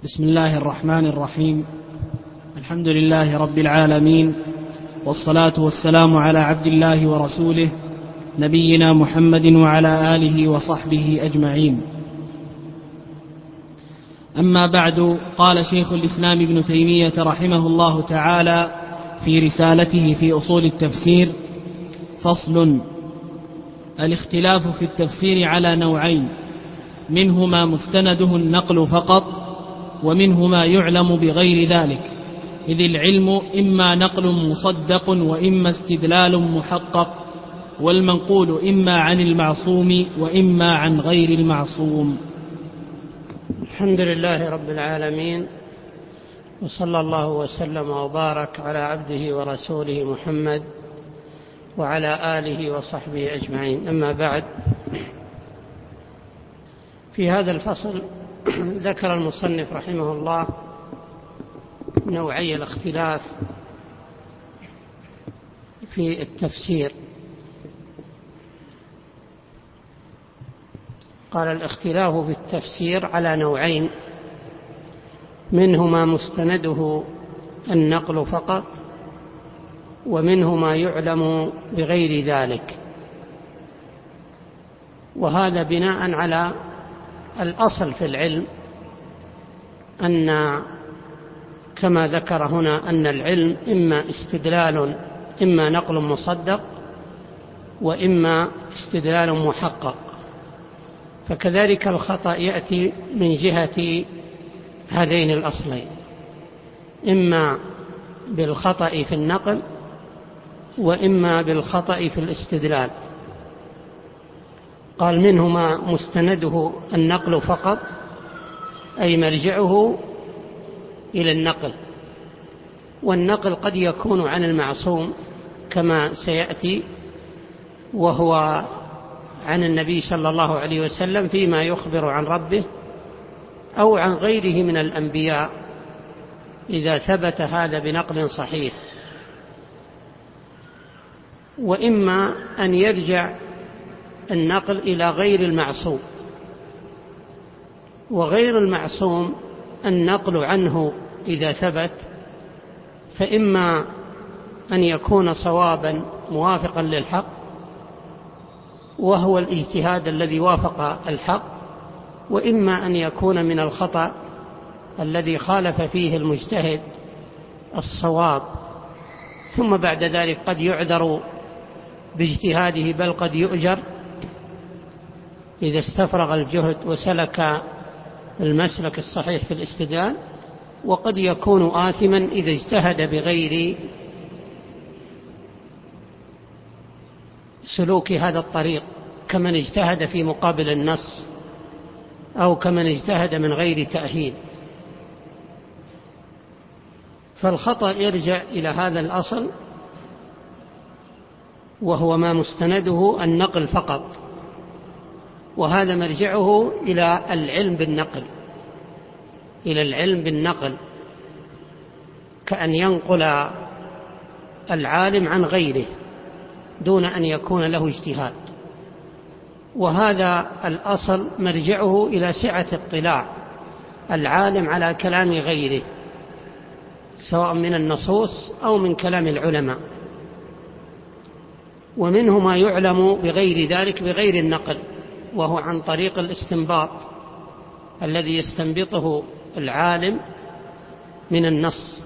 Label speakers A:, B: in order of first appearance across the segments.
A: بسم الله الرحمن الرحيم. الحمد لله رب العالمين، والصلاة والسلام على عبد الله ورسوله نبينا محمد وعلى آله وصحبه أجمعين. أما بعد، قال شيخ الإسلام ابن تيمية رحمه الله تعالى في رسالته في أصول التفسير: فصل: الاختلاف في التفسير على نوعين، منهما مستنده النقل فقط، ومنهما يعلم بغير ذلك، إذ العلم إما نقل مصدق وإما استدلال محقق، والمنقول إما عن المعصوم وإما عن غير المعصوم.
B: الحمد لله رب العالمين، وصلى الله وسلم وبارك على عبده ورسوله محمد وعلى آله وصحبه أجمعين. أما بعد، في هذا الفصل ذكر المصنف رحمه الله نوعي الاختلاف في التفسير. قال: الاختلاف في التفسير على نوعين، منهما مستنده النقل فقط، ومنهما يعلم بغير ذلك. وهذا بناء على الأصل في العلم، أن كما ذكر هنا أن العلم إما استدلال، إما نقل مصدق، وإما استدلال محقق. فكذلك الخطأ يأتي من جهة هذين الأصلين، إما بالخطأ في النقل وإما بالخطأ في الاستدلال. قال: منهما مستنده النقل فقط، أي مرجعه إلى النقل، والنقل قد يكون عن المعصوم كما سيأتي، وهو عن النبي صلى الله عليه وسلم فيما يخبر عن ربه، أو عن غيره من الأنبياء إذا ثبت هذا بنقل صحيح. وإما أن يرجع النقل إلى غير المعصوم، وغير المعصوم النقل عنه إذا ثبت فإما أن يكون صوابا موافقا للحق، وهو الاجتهاد الذي وافق الحق، وإما أن يكون من الخطأ الذي خالف فيه المجتهد الصواب، ثم بعد ذلك قد يعذر باجتهاده، بل قد يؤجر إذا استفرغ الجهد وسلك المسلك الصحيح في الاستدلال، وقد يكون آثما إذا اجتهد بغير سلوك هذا الطريق، كمن اجتهد في مقابل النص، أو كمن اجتهد من غير تأهيل. فالخطأ يرجع إلى هذا الأصل، وهو ما مستنده النقل فقط، وهذا مرجعه إلى العلم بالنقل، إلى العلم بالنقل، كأن ينقل العالم عن غيره دون أن يكون له اجتهاد. وهذا الأصل مرجعه إلى سعة اطلاع العالم على كلام غيره، سواء من النصوص أو من كلام العلماء. ومنه ما يعلم بغير ذلك، بغير النقل، وهو عن طريق الاستنباط الذي يستنبطه العالم من النص.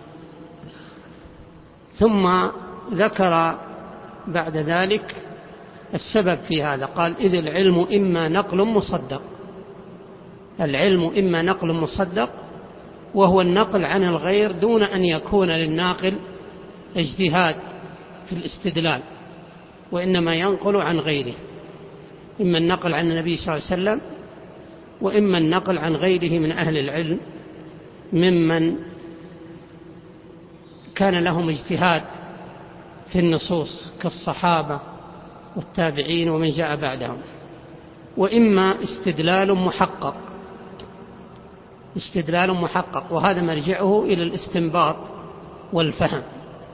B: ثم ذكر بعد ذلك السبب في هذا، قال: إذ العلم إما نقل مصدق. العلم إما نقل مصدق، وهو النقل عن الغير دون أن يكون للناقل اجتهاد في الاستدلال، وإنما ينقل عن غيره، إما النقل عن النبي صلى الله عليه وسلم، وإما النقل عن غيره من أهل العلم ممن كان لهم اجتهاد في النصوص كالصحابة والتابعين ومن جاء بعدهم. وإما استدلال محقق، استدلال محقق، وهذا مرجعه إلى الاستنباط والفهم.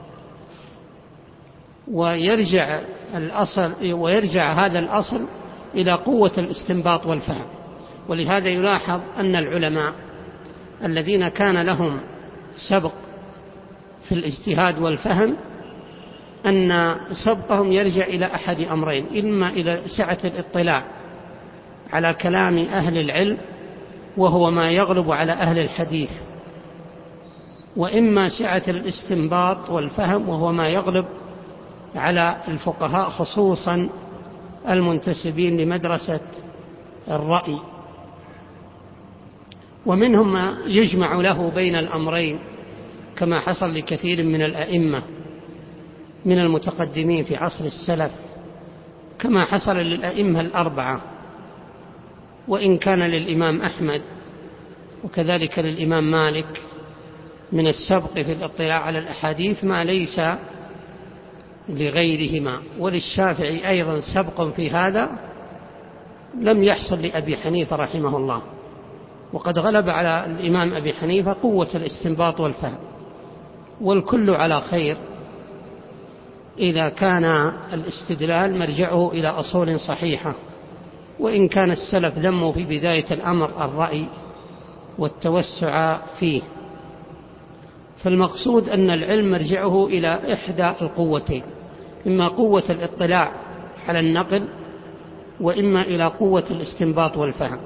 B: ويرجع هذا الأصل إلى قوة الاستنباط والفهم. ولهذا يلاحظ أن العلماء الذين كان لهم سبق في الاجتهاد والفهم أن سبقهم يرجع إلى أحد أمرين: إما إلى سعة الاطلاع على كلام أهل العلم وهو ما يغلب على أهل الحديث، وإما سعة الاستنباط والفهم وهو ما يغلب على الفقهاء خصوصا المنتسبين لمدرسة الرأي. ومنهم ما يجمع له بين الأمرين كما حصل لكثير من الأئمة من المتقدمين في عصر السلف، كما حصل للأئمة الأربعة، وإن كان للإمام أحمد وكذلك للإمام مالك من السبق في الاطلاع على الأحاديث ما ليس لغيرهما، وللشافعي أيضا سبق في هذا لم يحصل لأبي حنيفة رحمه الله. وقد غلب على الإمام أبي حنيفة قوة الاستنباط والفهم، والكل على خير إذا كان الاستدلال مرجعه إلى أصول صحيحة، وإن كان السلف ذموا في بداية الأمر الرأي والتوسع فيه. فالمقصود أن العلم مرجعه إلى إحدى القوتين: إما قوة الاطلاع على النقل، وإما إلى قوة الاستنباط والفهم.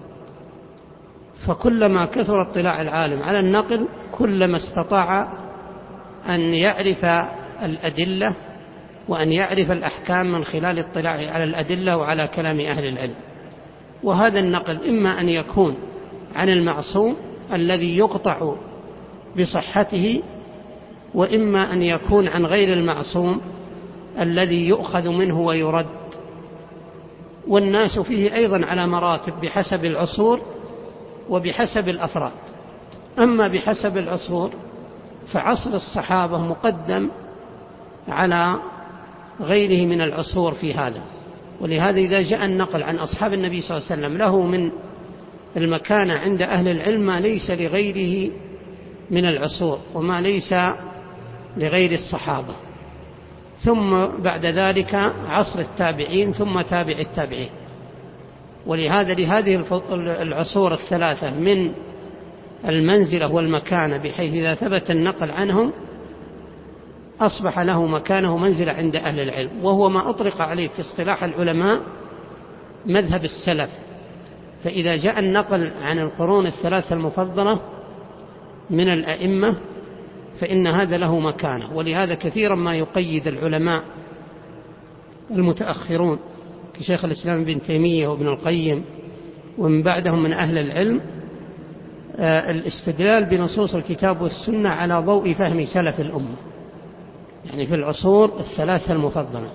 B: فكلما كثر اطلاع العالم على النقل كلما استطاع أن يعرف الأدلة وأن يعرف الأحكام من خلال اطلاعه على الأدلة وعلى كلام أهل العلم. وهذا النقل إما أن يكون عن المعصوم الذي يقطع بصحته، وإما أن يكون عن غير المعصوم الذي يؤخذ منه ويرد. والناس فيه أيضا على مراتب بحسب العصور وبحسب الأفراد. أما بحسب العصور فعصر الصحابة مقدم على غيره من العصور في هذا، ولهذا إذا جاء النقل عن أصحاب النبي صلى الله عليه وسلم له من المكانة عند أهل العلم ما ليس لغيره من العصور وما ليس لغير الصحابة. ثم بعد ذلك عصر التابعين ثم تابع التابعين. ولهذا لهذه العصور الثلاثة من المنزلة والمكانة، بحيث إذا ثبت النقل عنهم أصبح له مكانه منزلة عند أهل العلم، وهو ما أطلق عليه في اصطلاح العلماء مذهب السلف. فإذا جاء النقل عن القرون الثلاثة المفضلة من الأئمة فإن هذا له مكانه. ولهذا كثيرا ما يقيد العلماء المتأخرون كشيخ الإسلام ابن تيمية وابن القيم ومن بعدهم من أهل العلم الاستدلال بنصوص الكتاب والسنة على ضوء فهم سلف الأمة، يعني في العصور الثلاثة المفضلة.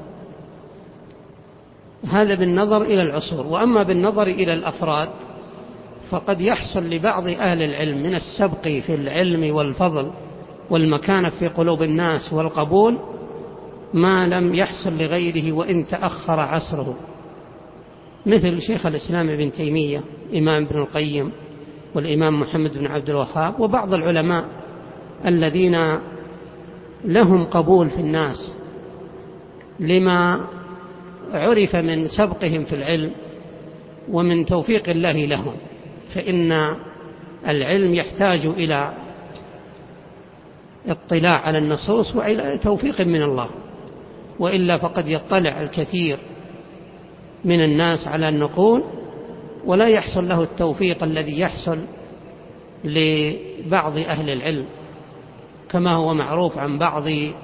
B: هذا بالنظر إلى العصور. وأما بالنظر إلى الأفراد فقد يحصل لبعض أهل العلم من السبق في العلم والفضل والمكانة في قلوب الناس والقبول ما لم يحصل لغيره وإن تأخر عصره، مثل شيخ الإسلام ابن تيمية، إمام ابن القيم، والإمام محمد بن عبد الوهاب، وبعض العلماء الذين لهم قبول في الناس لما عرف من سبقهم في العلم ومن توفيق الله لهم. فإن العلم يحتاج إلى اطلاع على النصوص وإلى توفيق من الله، وإلا فقد يطلع الكثير من الناس على النقول ولا يحصل له التوفيق الذي يحصل لبعض أهل العلم، كما هو معروف عن بعض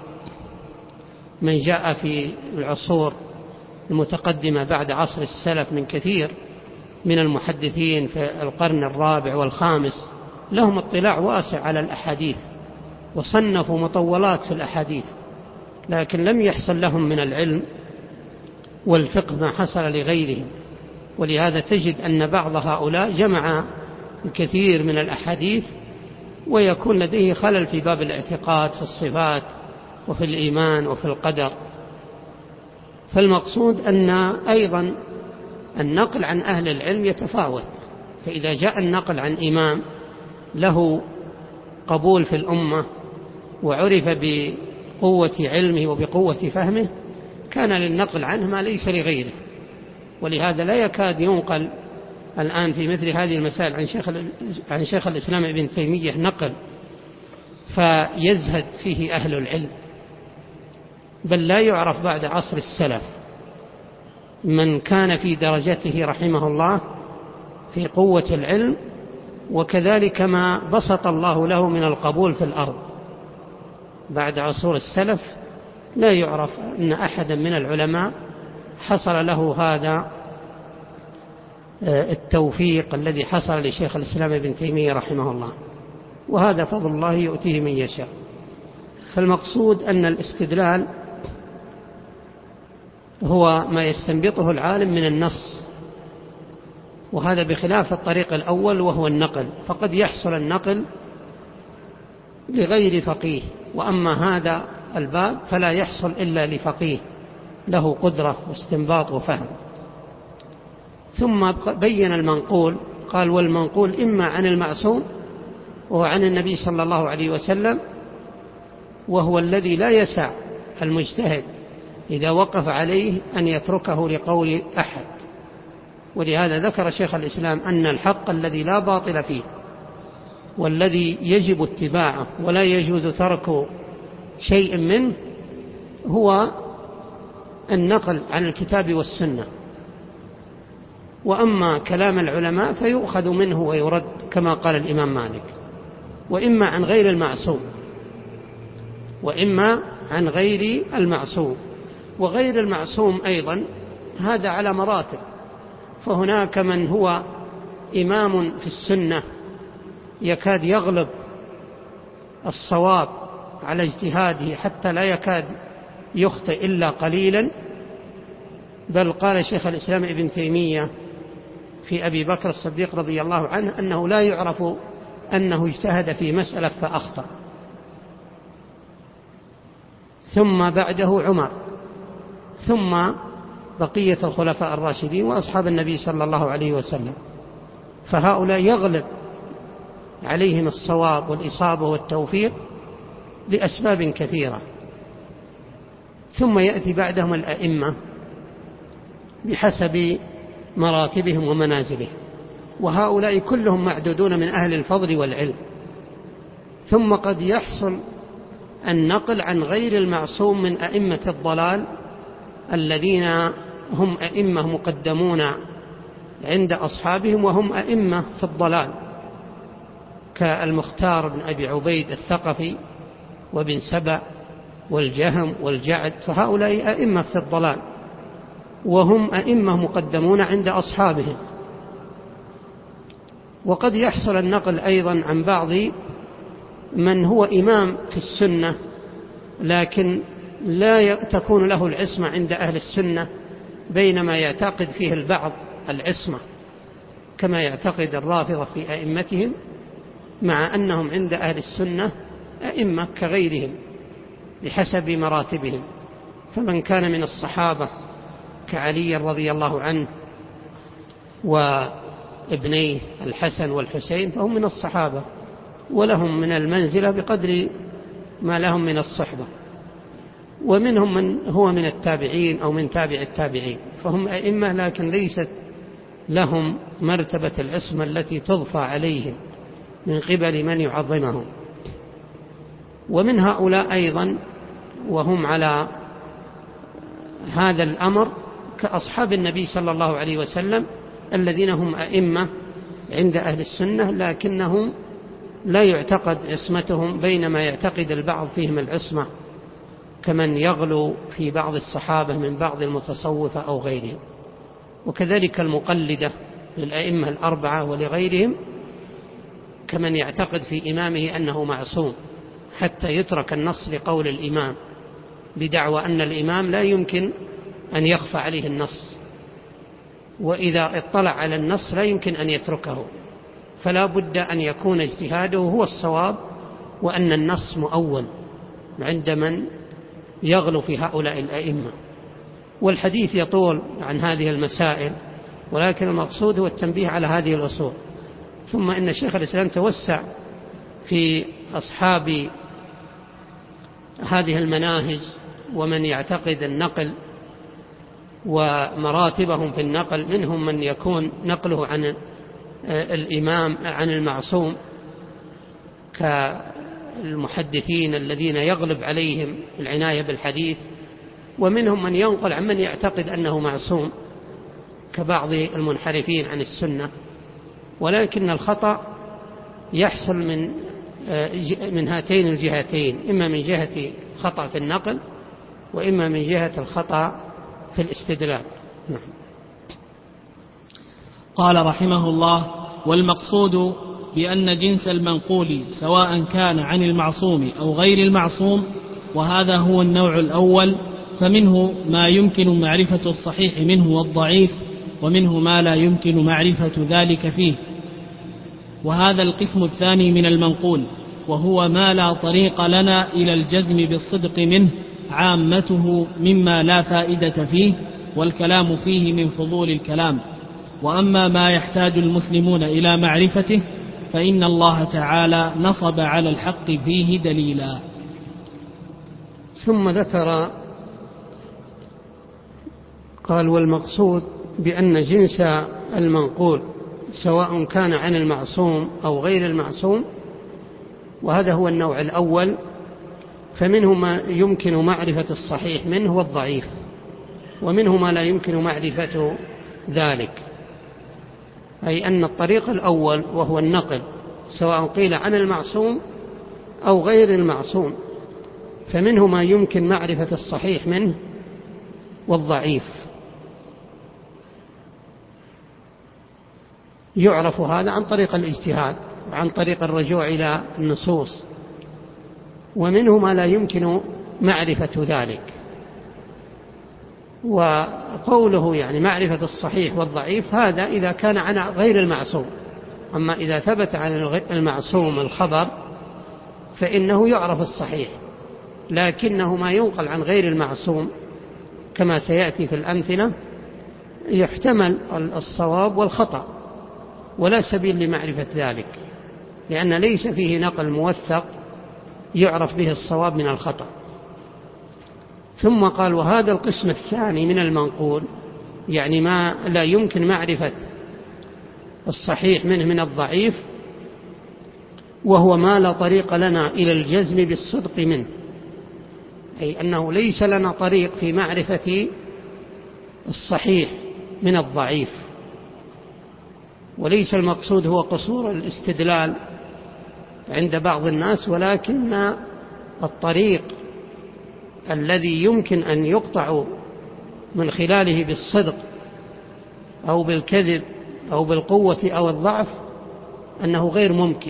B: من جاء في العصور المتقدمة بعد عصر السلف من كثير من المحدثين في القرن الرابع والخامس، لهم اطلاع واسع على الأحاديث وصنفوا مطولات في الأحاديث، لكن لم يحصل لهم من العلم والفقه ما حصل لغيرهم. ولهذا تجد أن بعض هؤلاء جمع الكثير من الأحاديث ويكون لديه خلل في باب الاعتقاد في الصفات وفي الإيمان وفي القدر. فالمقصود أن أيضا النقل عن أهل العلم يتفاوت. فإذا جاء النقل عن إمام له قبول في الأمة وعرف بقوة علمه وبقوة فهمه كان للنقل عنه ما ليس لغيره. ولهذا لا يكاد ينقل الآن في مثل هذه المسائل عن شيخ الإسلام ابن تيمية نقل فيزهد فيه أهل العلم، بل لا يعرف بعد عصر السلف من كان في درجته رحمه الله في قوة العلم، وكذلك ما بسط الله له من القبول في الأرض. بعد عصور السلف لا يعرف أن أحدا من العلماء حصل له هذا التوفيق الذي حصل لشيخ الإسلام ابن تيمية رحمه الله، وهذا فضل الله يؤتيه من يشاء. فالمقصود أن الاستدلال هو ما يستنبطه العالم من النص، وهذا بخلاف الطريق الأول وهو النقل، فقد يحصل النقل لغير فقيه، وأما هذا الباب فلا يحصل إلا لفقيه له قدرة واستنباط وفهم. ثم بين المنقول، قال والمنقول إما عن المعصوم وهو عن النبي صلى الله عليه وسلم، وهو الذي لا يسع المجتهد إذا وقف عليه أن يتركه لقول أحد. ولهذا ذكر شيخ الإسلام أن الحق الذي لا باطل فيه والذي يجب اتباعه ولا يجوز ترك شيء منه هو النقل عن الكتاب والسنة، وأما كلام العلماء فيؤخذ منه ويرد كما قال الإمام مالك، وإما عن غير المعصوم وإما عن غير المعصوم. وغير المعصوم أيضا هذا على مراتب، فهناك من هو إمام في السنة يكاد يغلب الصواب على اجتهاده حتى لا يكاد يخطئ إلا قليلا، بل قال شيخ الإسلام ابن تيمية في أبي بكر الصديق رضي الله عنه أنه لا يعرف أنه اجتهد في مسألة فأخطأ. ثم بعده عمر، ثم بقية الخلفاء الراشدين وأصحاب النبي صلى الله عليه وسلم، فهؤلاء يغلب عليهم الصواب والإصابة والتوفيق لأسباب كثيرة. ثم يأتي بعدهم الأئمة بحسب مراتبهم ومنازلهم، وهؤلاء كلهم معدودون من أهل الفضل والعلم. ثم قد يحصل النقل عن غير المعصوم من أئمة الضلال الذين هم أئمة مقدمون عند أصحابهم وهم أئمة في الضلال، كالمختار بن أبي عبيد الثقفي وابن سبأ والجهم والجعد، فهؤلاء أئمة في الضلال وهم أئمة مقدمون عند أصحابهم. وقد يحصل النقل أيضا عن بعض من هو إمام في السنة لكن لا تكون له العصمة عند أهل السنة، بينما يعتقد فيه البعض العصمة كما يعتقد الرافضة في أئمتهم، مع أنهم عند أهل السنة أئمة كغيرهم بحسب مراتبهم. فمن كان من الصحابة كعلي رضي الله عنه وابنيه الحسن والحسين فهم من الصحابة ولهم من المنزلة بقدر ما لهم من الصحبة، ومنهم من هو من التابعين أو من تابع التابعين، فهم أئمة لكن ليست لهم مرتبة العصمة التي تضفى عليهم من قبل من يعظمهم. ومن هؤلاء أيضا وهم على هذا الأمر كأصحاب النبي صلى الله عليه وسلم الذين هم أئمة عند أهل السنة لكنهم لا يعتقد عصمتهم، بينما يعتقد البعض فيهم العصمة كمن يغلو في بعض الصحابة من بعض المتصوفة أو غيرهم. وكذلك المقلدة للأئمة الأربعة ولغيرهم كمن يعتقد في إمامه أنه معصوم حتى يترك النص لقول الإمام، بدعوى أن الإمام لا يمكن أن يخفى عليه النص، وإذا اطلع على النص لا يمكن أن يتركه، فلا بد أن يكون اجتهاده هو الصواب، وأن النص مؤول عند من يغلو في هؤلاء الأئمة. والحديث يطول عن هذه المسائل، ولكن المقصود هو التنبيه على هذه الأصول. ثم إن شيخ الإسلام توسع في أصحاب هذه المناهج ومن يعتقد النقل ومراتبهم في النقل. منهم من يكون نقله عن الإمام عن المعصوم كالمحدثين الذين يغلب عليهم العناية بالحديث، ومنهم من ينقل عن من يعتقد أنه معصوم كبعض المنحرفين عن السنة. ولكن الخطأ يحصل من هاتين الجهتين، إما من جهة خطأ في النقل وإما من جهة الخطأ في الاستدلال. نعم.
A: قال رحمه الله: والمقصود بأن جنس المنقول سواء كان عن المعصوم أو غير المعصوم، وهذا هو النوع الأول، فمنه ما يمكن معرفة الصحيح منه والضعيف، ومنه ما لا يمكن معرفة ذلك فيه. وهذا القسم الثاني من المنقول، وهو ما لا طريق لنا إلى الجزم بالصدق منه، عامته مما لا فائدة فيه، والكلام فيه من فضول الكلام. وأما ما يحتاج المسلمون إلى معرفته فإن الله تعالى نصب على الحق فيه دليلا.
B: ثم ذكر قال: والمقصود بأن جنس المنقول سواء كان عن المعصوم أو غير المعصوم، وهذا هو النوع الأول، فمنه ما يمكن معرفة الصحيح منه والضعيف، ومنه ما لا يمكن معرفة ذلك. أي أن الطريق الأول وهو النقل سواء قيل عن المعصوم أو غير المعصوم، فمنه ما يمكن معرفة الصحيح منه والضعيف. يعرف هذا عن طريق الاجتهاد وعن طريق الرجوع إلى النصوص، ومنه ما لا يمكن معرفة ذلك. وقوله يعني معرفة الصحيح والضعيف هذا إذا كان عن غير المعصوم. أما إذا ثبت عن المعصوم الخبر فإنه يعرف الصحيح، لكنه ما ينقل عن غير المعصوم كما سيأتي في الأمثلة يحتمل الصواب والخطأ، ولا سبيل لمعرفة ذلك، لأن ليس فيه نقل موثق يعرف به الصواب من الخطأ. ثم قال: وهذا القسم الثاني من المنقول، يعني ما لا يمكن معرفة الصحيح منه من الضعيف، وهو ما لا طريق لنا إلى الجزم بالصدق منه، أي أنه ليس لنا طريق في معرفة الصحيح من الضعيف. وليس المقصود هو قصور الاستدلال عند بعض الناس، ولكن الطريق الذي يمكن أن يقطع من خلاله بالصدق أو بالكذب أو بالقوة أو الضعف أنه غير ممكن.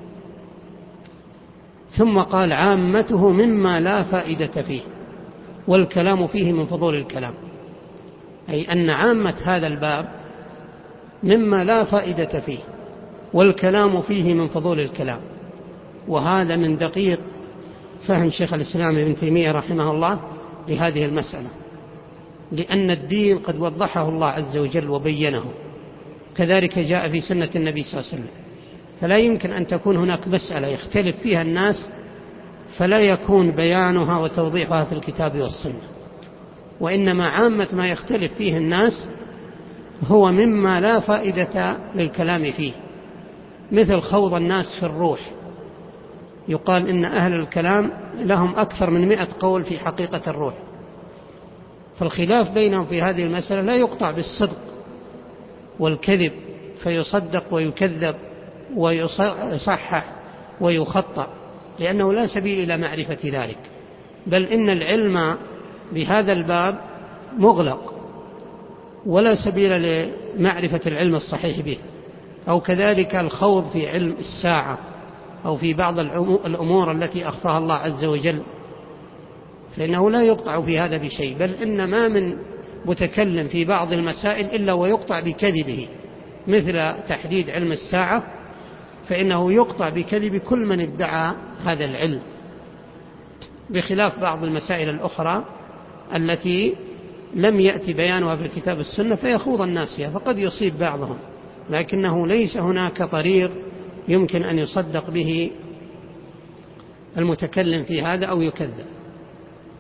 B: ثم قال: عامته مما لا فائدة فيه، والكلام فيه من فضول الكلام. أي أن عامة هذا الباب مما لا فائدة فيه، والكلام فيه من فضول الكلام. وهذا من دقيق فهم شيخ الإسلام ابن تيمية رحمه الله لهذه المسألة، لأن الدين قد وضحه الله عز وجل وبينه، كذلك جاء في سنة النبي صلى الله عليه وسلم. فلا يمكن أن تكون هناك مسألة يختلف فيها الناس فلا يكون بيانها وتوضيحها في الكتاب والسنة، وإنما عامة ما يختلف فيه الناس هو مما لا فائدة للكلام فيه، مثل خوض الناس في الروح. يقال إن أهل الكلام لهم أكثر من 100 قول في حقيقة الروح، فالخلاف بينهم في هذه المسألة لا يقطع بالصدق والكذب فيصدق ويكذب ويصحح ويخطأ، لأنه لا سبيل إلى معرفة ذلك. بل إن العلم بهذا الباب مغلق ولا سبيل لمعرفة العلم الصحيح به، أو كذلك الخوض في علم الساعة أو في بعض الأمور التي أخفاها الله عز وجل، فإنه لا يقطع في هذا بشيء. بل إن ما من متكلم في بعض المسائل إلا ويقطع بكذبه، مثل تحديد علم الساعة، فإنه يقطع بكذب كل من ادعى هذا العلم، بخلاف بعض المسائل الأخرى التي لم يأتي بيانها في الكتاب والسنة فيخوض الناس فيها، فقد يصيب بعضهم، لكنه ليس هناك طريق يمكن أن يصدق به المتكلم في هذا أو يكذب.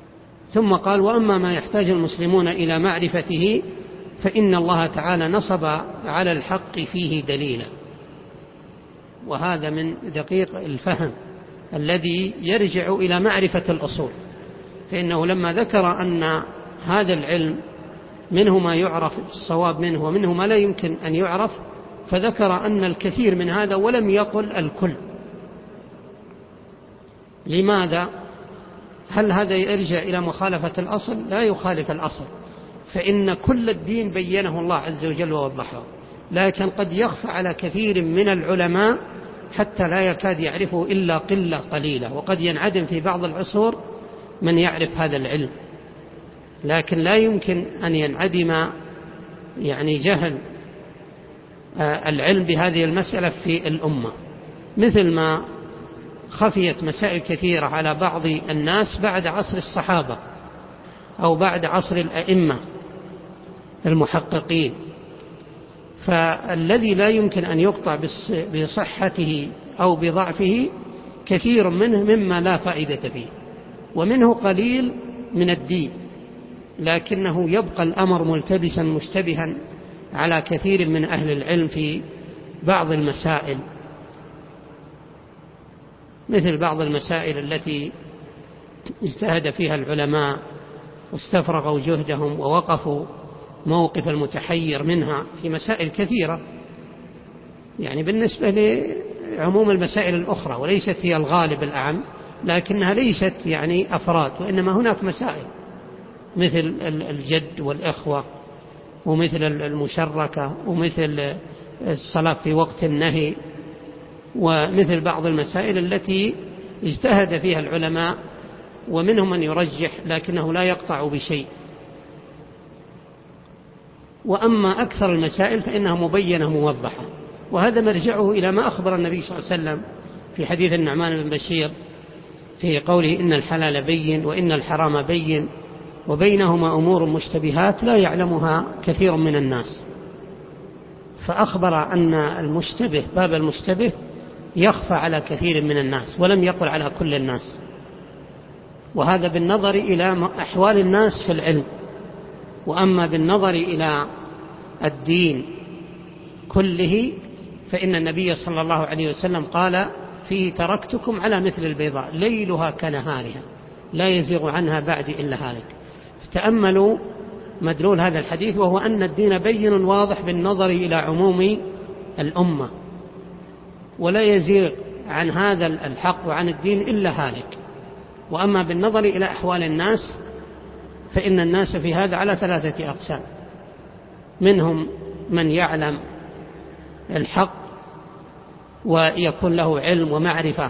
B: ثم قال: وأما ما يحتاج المسلمون إلى معرفته فإن الله تعالى نصب على الحق فيه دليلا. وهذا من دقيق الفهم الذي يرجع إلى معرفة الأصول، فإنه لما ذكر أن هذا العلم منه ما يعرف الصواب منه ومنه ما لا يمكن أن يعرف، فذكر أن الكثير من هذا ولم يقل الكل. لماذا؟ هل هذا يرجع إلى مخالفة الأصل؟ لا يخالف الأصل، فإن كل الدين بينه الله عز وجل ووضحه، لكن قد يخفى على كثير من العلماء حتى لا يكاد يعرفه إلا قلة قليلة، وقد ينعدم في بعض العصور من يعرف هذا العلم، لكن لا يمكن أن ينعدم جهل العلم بهذه المسألة في الأمة، مثل ما خفيت مسائل كثيرة على بعض الناس بعد عصر الصحابة أو بعد عصر الأئمة المحققين. فالذي لا يمكن أن يقطع بصحته أو بضعفه كثير منه مما لا فائدة فيه، ومنه قليل من الدين، لكنه يبقى الأمر ملتبسا مشتبها على كثير من أهل العلم في بعض المسائل، مثل بعض المسائل التي اجتهد فيها العلماء واستفرغوا جهدهم ووقفوا موقف المتحير منها في مسائل كثيرة، بالنسبة لعموم المسائل الأخرى، وليست هي الغالب الأعم، لكنها ليست أفراد، وإنما هناك مسائل مثل الجد والإخوة، ومثل المشركة، ومثل الصلاة في وقت النهي، ومثل بعض المسائل التي اجتهد فيها العلماء ومنهم من يرجح لكنه لا يقطع بشيء. وأما أكثر المسائل فإنها مبينة موضحة، وهذا مرجعه إلى ما أخبر النبي صلى الله عليه وسلم في حديث النعمان بن بشير في قوله: إن الحلال بين وإن الحرام بين وبينهما أمور مشتبهات لا يعلمها كثير من الناس. فأخبر أن المشتبه، باب المشتبه، يخفى على كثير من الناس، ولم يقل على كل الناس، وهذا بالنظر إلى أحوال الناس في العلم. وأما بالنظر إلى الدين كله فإن النبي صلى الله عليه وسلم قال فيه: تركتكم على مثل البيضاء ليلها كنهارها لا يزيغ عنها بعد إلا هالك. تأملوا مدلول هذا الحديث، وهو أن الدين بين واضح بالنظر إلى عموم الأمة، ولا يزيغ عن هذا الحق وعن الدين إلا هالك. وأما بالنظر إلى أحوال الناس فإن الناس في هذا على 3 أقسام: منهم من يعلم الحق ويكون له علم ومعرفة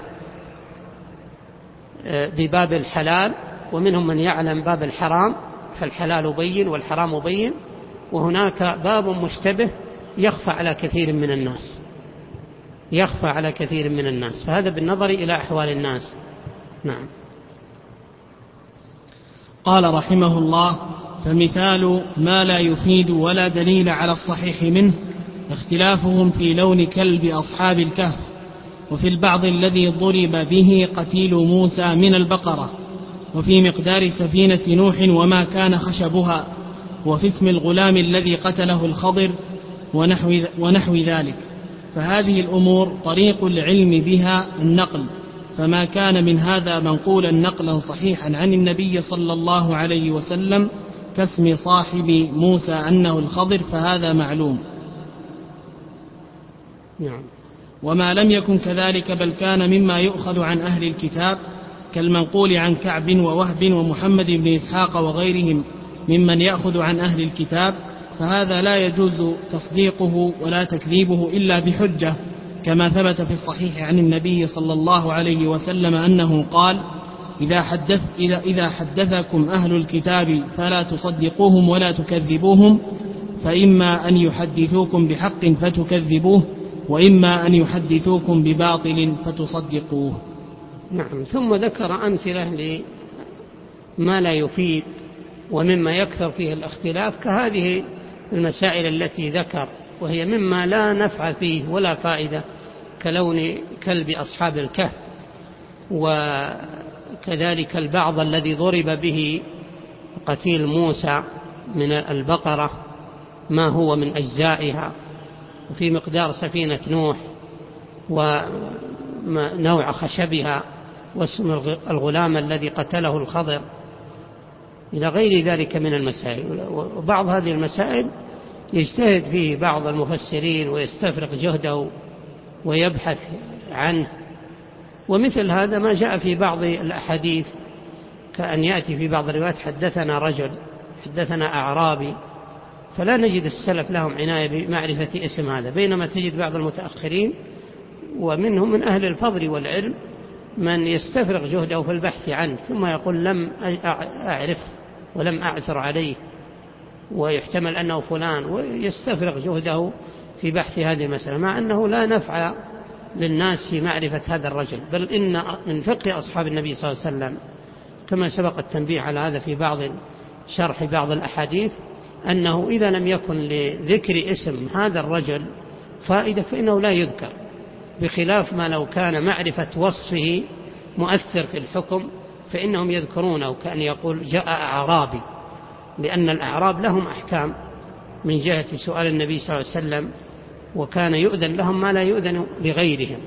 B: بباب الحلال، ومنهم من يعلم باب الحرام فالحلال بين والحرام بين، وهناك باب مشتبه يخفى على كثير من الناس، يخفى على كثير من الناس، فهذا بالنظر إلى أحوال الناس. نعم.
A: قال رحمه الله: فمثال ما لا يفيد ولا دليل على الصحيح منه اختلافهم في لون كلب أصحاب الكهف، وفي البعض الذي ضرب به قتيل موسى من البقرة، وفي مقدار سفينة نوح وما كان خشبها، وفي اسم الغلام الذي قتله الخضر ونحو ذلك. فهذه الأمور طريق العلم بها النقل، فما كان من هذا منقولا نقلا صحيحا عن النبي صلى الله عليه وسلم كاسم صاحب موسى أنه الخضر فهذا معلوم. وما لم يكن كذلك بل كان مما يؤخذ عن أهل الكتاب كالمنقول عن كعب ووهب ومحمد بن إسحاق وغيرهم ممن يأخذ عن أهل الكتاب، فهذا لا يجوز تصديقه ولا تكذيبه إلا بحجة، كما ثبت في الصحيح عن النبي صلى الله عليه وسلم أنه قال: إذا حدثكم أهل الكتاب فلا تصدقوهم ولا تكذبوهم، فإما أن يحدثوكم بحق فتكذبوه، وإما أن يحدثوكم بباطل فتصدقوه.
B: نعم. ثم ذكر أمثلة لما لا يفيد ومما يكثر فيه الاختلاف كهذه المسائل التي ذكر، وهي مما لا نفع فيه ولا فائدة، كلون كلب أصحاب الكهف، وكذلك البعض الذي ضرب به قتيل موسى من البقرة ما هو من أجزائها، وفي مقدار سفينة نوح ونوع خشبها واسم الغلام الذي قتله الخضر، إلى غير ذلك من المسائل. وبعض هذه المسائل يجتهد فيه بعض المفسرين ويستفرغ جهده ويبحث عنه، ومثل هذا ما جاء في بعض الأحاديث، كأن يأتي في بعض الروايات حدثنا رجل، حدثنا أعرابي، فلا نجد السلف لهم عناية بمعرفة اسم هذا، بينما تجد بعض المتأخرين ومنهم من أهل الفضل والعلم من يستفرغ جهده في البحث عنه ثم يقول لم أعرف ولم أعثر عليه ويحتمل أنه فلان، ويستفرغ جهده في بحث هذه المسألة، مع أنه لا نفع للناس في معرفة هذا الرجل. بل إن من فقه أصحاب النبي صلى الله عليه وسلم كما سبق التنبيه على هذا في بعض شرح بعض الأحاديث، أنه إذا لم يكن لذكر اسم هذا الرجل فائدة فإنه لا يذكر، بخلاف ما لو كان معرفة وصفه مؤثر في الحكم فإنهم يذكرونه، كأن يقول جاء أعرابي، لأن الأعراب لهم أحكام من جهة سؤال النبي صلى الله عليه وسلم، وكان يؤذن لهم ما لا يؤذن لغيرهم،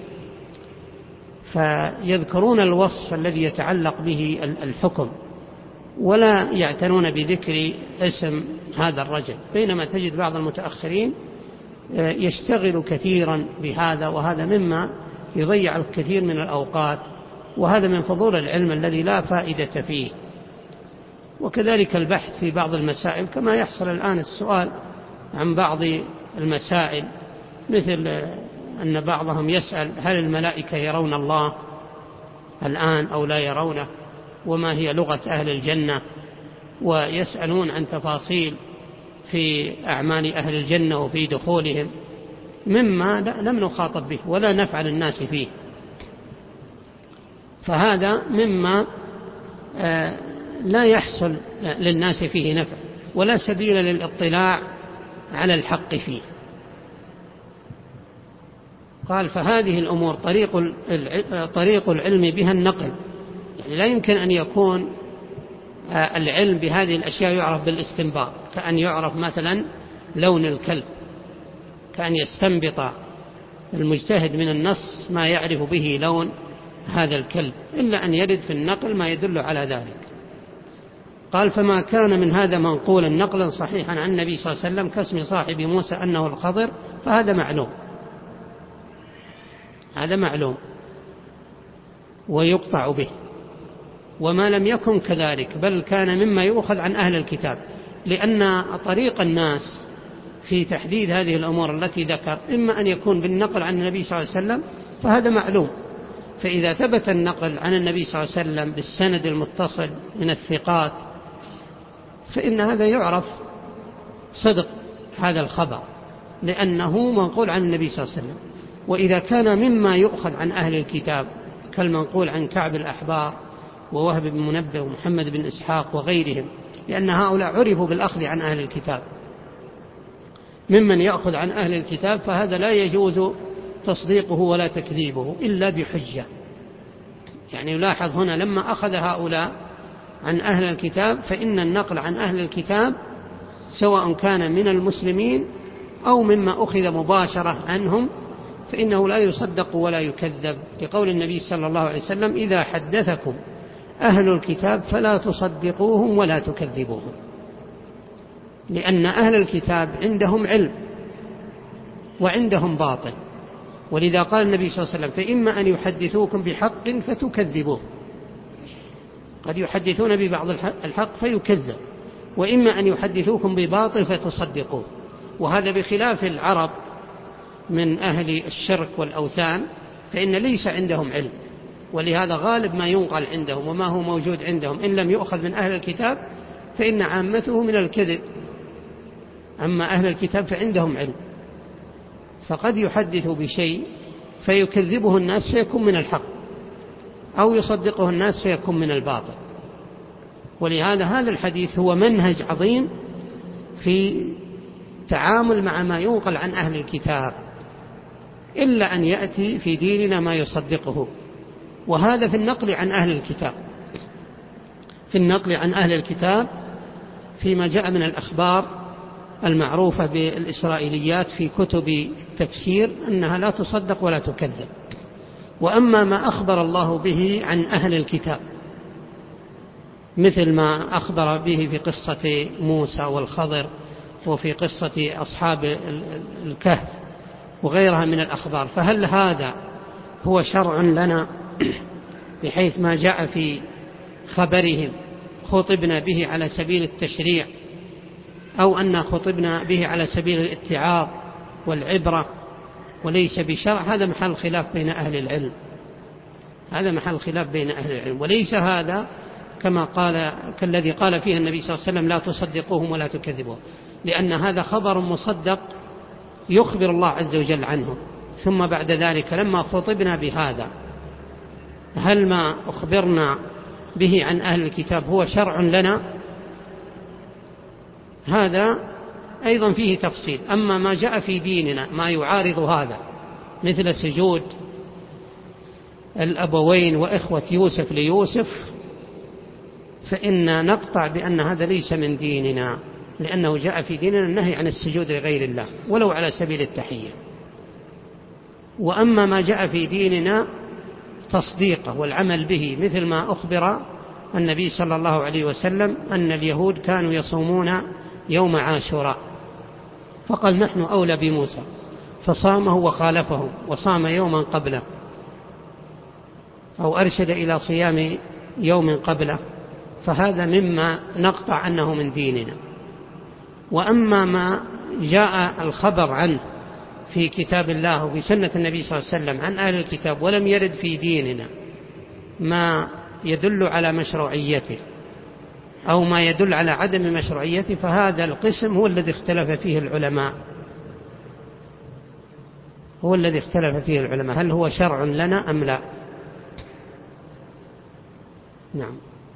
B: فيذكرون الوصف الذي يتعلق به الحكم ولا يعتنون بذكر اسم هذا الرجل. بينما تجد بعض المتأخرين يشتغل كثيرا بهذا، وهذا مما يضيع الكثير من الأوقات، وهذا من فضول العلم الذي لا فائدة فيه. وكذلك البحث في بعض المسائل، كما يحصل الآن السؤال عن بعض المسائل، مثل أن بعضهم يسأل هل الملائكة يرون الله الآن أو لا يرونه، وما هي لغة أهل الجنة، ويسألون عن تفاصيل في أعمال أهل الجنة وفي دخولهم، مما لم نخاطب به ولا نفعل الناس فيه، فهذا مما لا يحصل للناس فيه نفع ولا سبيل للاطلاع على الحق فيه. قال فهذه الأمور طريق العلم بها النقل، يعني لا يمكن أن يكون العلم بهذه الأشياء يعرف بالاستنباط، كأن يعرف مثلا لون الكلب، كأن يستنبط المجتهد من النص ما يعرف به لون هذا الكلب، إلا أن يرد في النقل ما يدل على ذلك. قال فما كان من هذا منقولا نقلا صحيحا عن النبي صلى الله عليه وسلم كاسم صاحب موسى أنه الخضر فهذا معلوم، هذا معلوم ويقطع به. وما لم يكن كذلك بل كان مما يؤخذ عن أهل الكتاب، لأن طريق الناس في تحديد هذه الأمور التي ذكر إما أن يكون بالنقل عن النبي صلى الله عليه وسلم فهذا معلوم، فإذا ثبت النقل عن النبي صلى الله عليه وسلم بالسند المتصل من الثقات فإن هذا يعرف صدق هذا الخبر لأنه منقول عن النبي صلى الله عليه وسلم. وإذا كان مما يؤخذ عن أهل الكتاب كالمنقول عن كعب الأحبار ووهب بن منبه ومحمد بن إسحاق وغيرهم، لأن هؤلاء عرفوا بالأخذ عن أهل الكتاب، ممن يأخذ عن أهل الكتاب فهذا لا يجوز تصديقه ولا تكذيبه إلا بحجة. يعني يلاحظ هنا لما أخذ هؤلاء عن أهل الكتاب فإن النقل عن أهل الكتاب سواء كان من المسلمين أو مما أخذ مباشرة عنهم فإنه لا يصدق ولا يكذب، لقول النبي صلى الله عليه وسلم إذا حدثكم أهل الكتاب فلا تصدقوهم ولا تكذبوهم، لأن أهل الكتاب عندهم علم وعندهم باطل، ولذا قال النبي صلى الله عليه وسلم فإما أن يحدثوكم بحق فتكذبوه، قد يحدثون ببعض الحق فيكذب، وإما أن يحدثوكم بباطل فتصدقوه، وهذا بخلاف العرب من أهل الشرك والأوثان فإن ليس عندهم علم، ولهذا غالب ما ينقل عندهم وما هو موجود عندهم إن لم يؤخذ من أهل الكتاب فإن عامته من الكذب. أما أهل الكتاب فعندهم علم، فقد يحدث بشيء فيكذبه الناس فيكون من الحق، أو يصدقه الناس فيكون من الباطل. ولهذا هذا الحديث هو منهج عظيم في تعامل مع ما ينقل عن أهل الكتاب، إلا أن يأتي في ديننا ما يصدقه، وهذا في النقل عن أهل الكتاب. في النقل عن أهل الكتاب فيما جاء من الأخبار المعروفة بالإسرائيليات في كتب التفسير أنها لا تصدق ولا تكذب. وأما ما أخبر الله به عن أهل الكتاب مثل ما أخبر به في قصة موسى والخضر وفي قصة أصحاب الكهف وغيرها من الأخبار، فهل هذا هو شرع لنا بحيث ما جاء في خبرهم خطبنا به على سبيل التشريع، أو أن خطبنا به على سبيل الاتعاظ والعبرة وليس بشرع؟ هذا محل خلاف بين أهل العلم، هذا محل خلاف بين أهل العلم، وليس هذا كالذي قال فيه النبي صلى الله عليه وسلم لا تصدقوهم ولا تكذبوهم، لأن هذا خبر مصدق يخبر الله عز وجل عنه. ثم بعد ذلك لما خطبنا بهذا هل ما أخبرنا به عن أهل الكتاب هو شرع لنا؟ هذا أيضا فيه تفصيل. أما ما جاء في ديننا ما يعارض هذا مثل سجود الأبوين وإخوة يوسف ليوسف فإن نقطع بأن هذا ليس من ديننا، لأنه جاء في ديننا النهي عن السجود لغير الله ولو على سبيل التحية. وأما ما جاء في ديننا تصديقه والعمل به مثل ما أخبر النبي صلى الله عليه وسلم أن اليهود كانوا يصومون يوم عاشوراء فقال نحن أولى بموسى فصامه وخالفه وصام يوما قبله أو أرشد إلى صيام يوم قبله، فهذا مما نقطع أنه من ديننا. وأما ما جاء الخبر عنه في كتاب الله وفي سنة النبي صلى الله عليه وسلم عن أهل الكتاب ولم يرد في ديننا ما يدل على مشروعيته أو ما يدل على عدم مشروعيته، فهذا القسم هو الذي اختلف فيه العلماء، هو الذي اختلف فيه العلماء هل هو شرع لنا أم لا. نعم.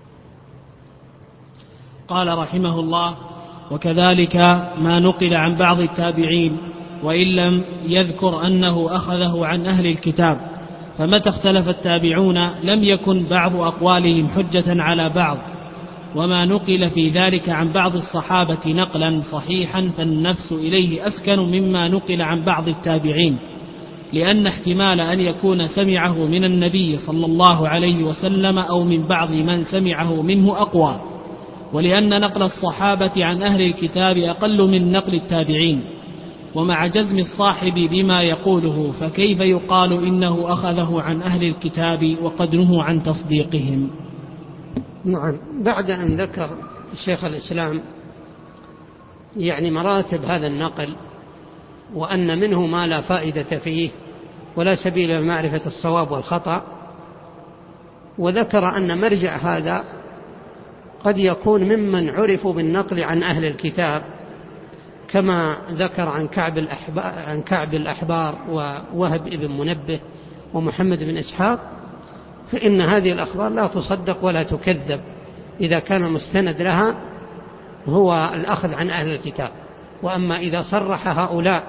A: قال رحمه الله: وكذلك ما نقل عن بعض التابعين وإن لم يذكر أنه أخذه عن أهل الكتاب، فمتى اختلف التابعون لم يكن بعض أقوالهم حجة على بعض، وما نقل في ذلك عن بعض الصحابة نقلا صحيحا فالنفس إليه أسكن مما نقل عن بعض التابعين، لأن احتمال أن يكون سمعه من النبي صلى الله عليه وسلم أو من بعض من سمعه منه أقوى، ولأن نقل الصحابة عن أهل الكتاب أقل من نقل التابعين. ومع جزم الصاحب بما يقوله فكيف يقال إنه أخذه عن أهل الكتاب وقد نهوا عن تصديقهم؟
B: نعم. بعد أن ذكر شيخ الإسلام يعني مراتب هذا النقل وأن منه ما لا فائدة فيه ولا سبيل لمعرفة الصواب والخطأ، وذكر أن مرجع هذا قد يكون ممن عرفوا بالنقل عن أهل الكتاب كما ذكر عن كعب الأحبار ووهب ابن منبه ومحمد بن إسحاق، فإن هذه الأخبار لا تصدق ولا تكذب إذا كان مستند لها هو الأخذ عن أهل الكتاب. وأما إذا صرح هؤلاء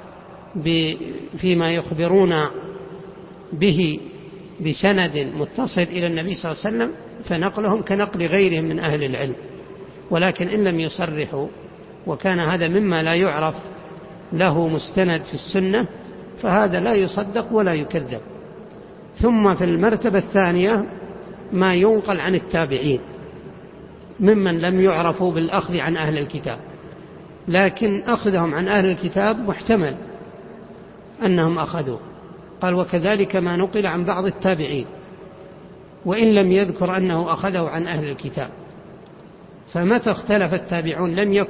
B: فيما يخبرون به بسند متصل إلى النبي صلى الله عليه وسلم فنقلهم كنقل غيرهم من أهل العلم، ولكن إن لم يصرحوا وكان هذا مما لا يعرف له مستند في السنة فهذا لا يصدق ولا يكذب. ثم في المرتبة الثانية ما ينقل عن التابعين ممن لم يعرفوا بالأخذ عن أهل الكتاب، لكن أخذهم عن أهل الكتاب محتمل أنهم أخذوه. قال: وكذلك ما نقل عن بعض التابعين وإن لم يذكر أنه أخذه عن أهل الكتاب. فمتى اختلف التابعون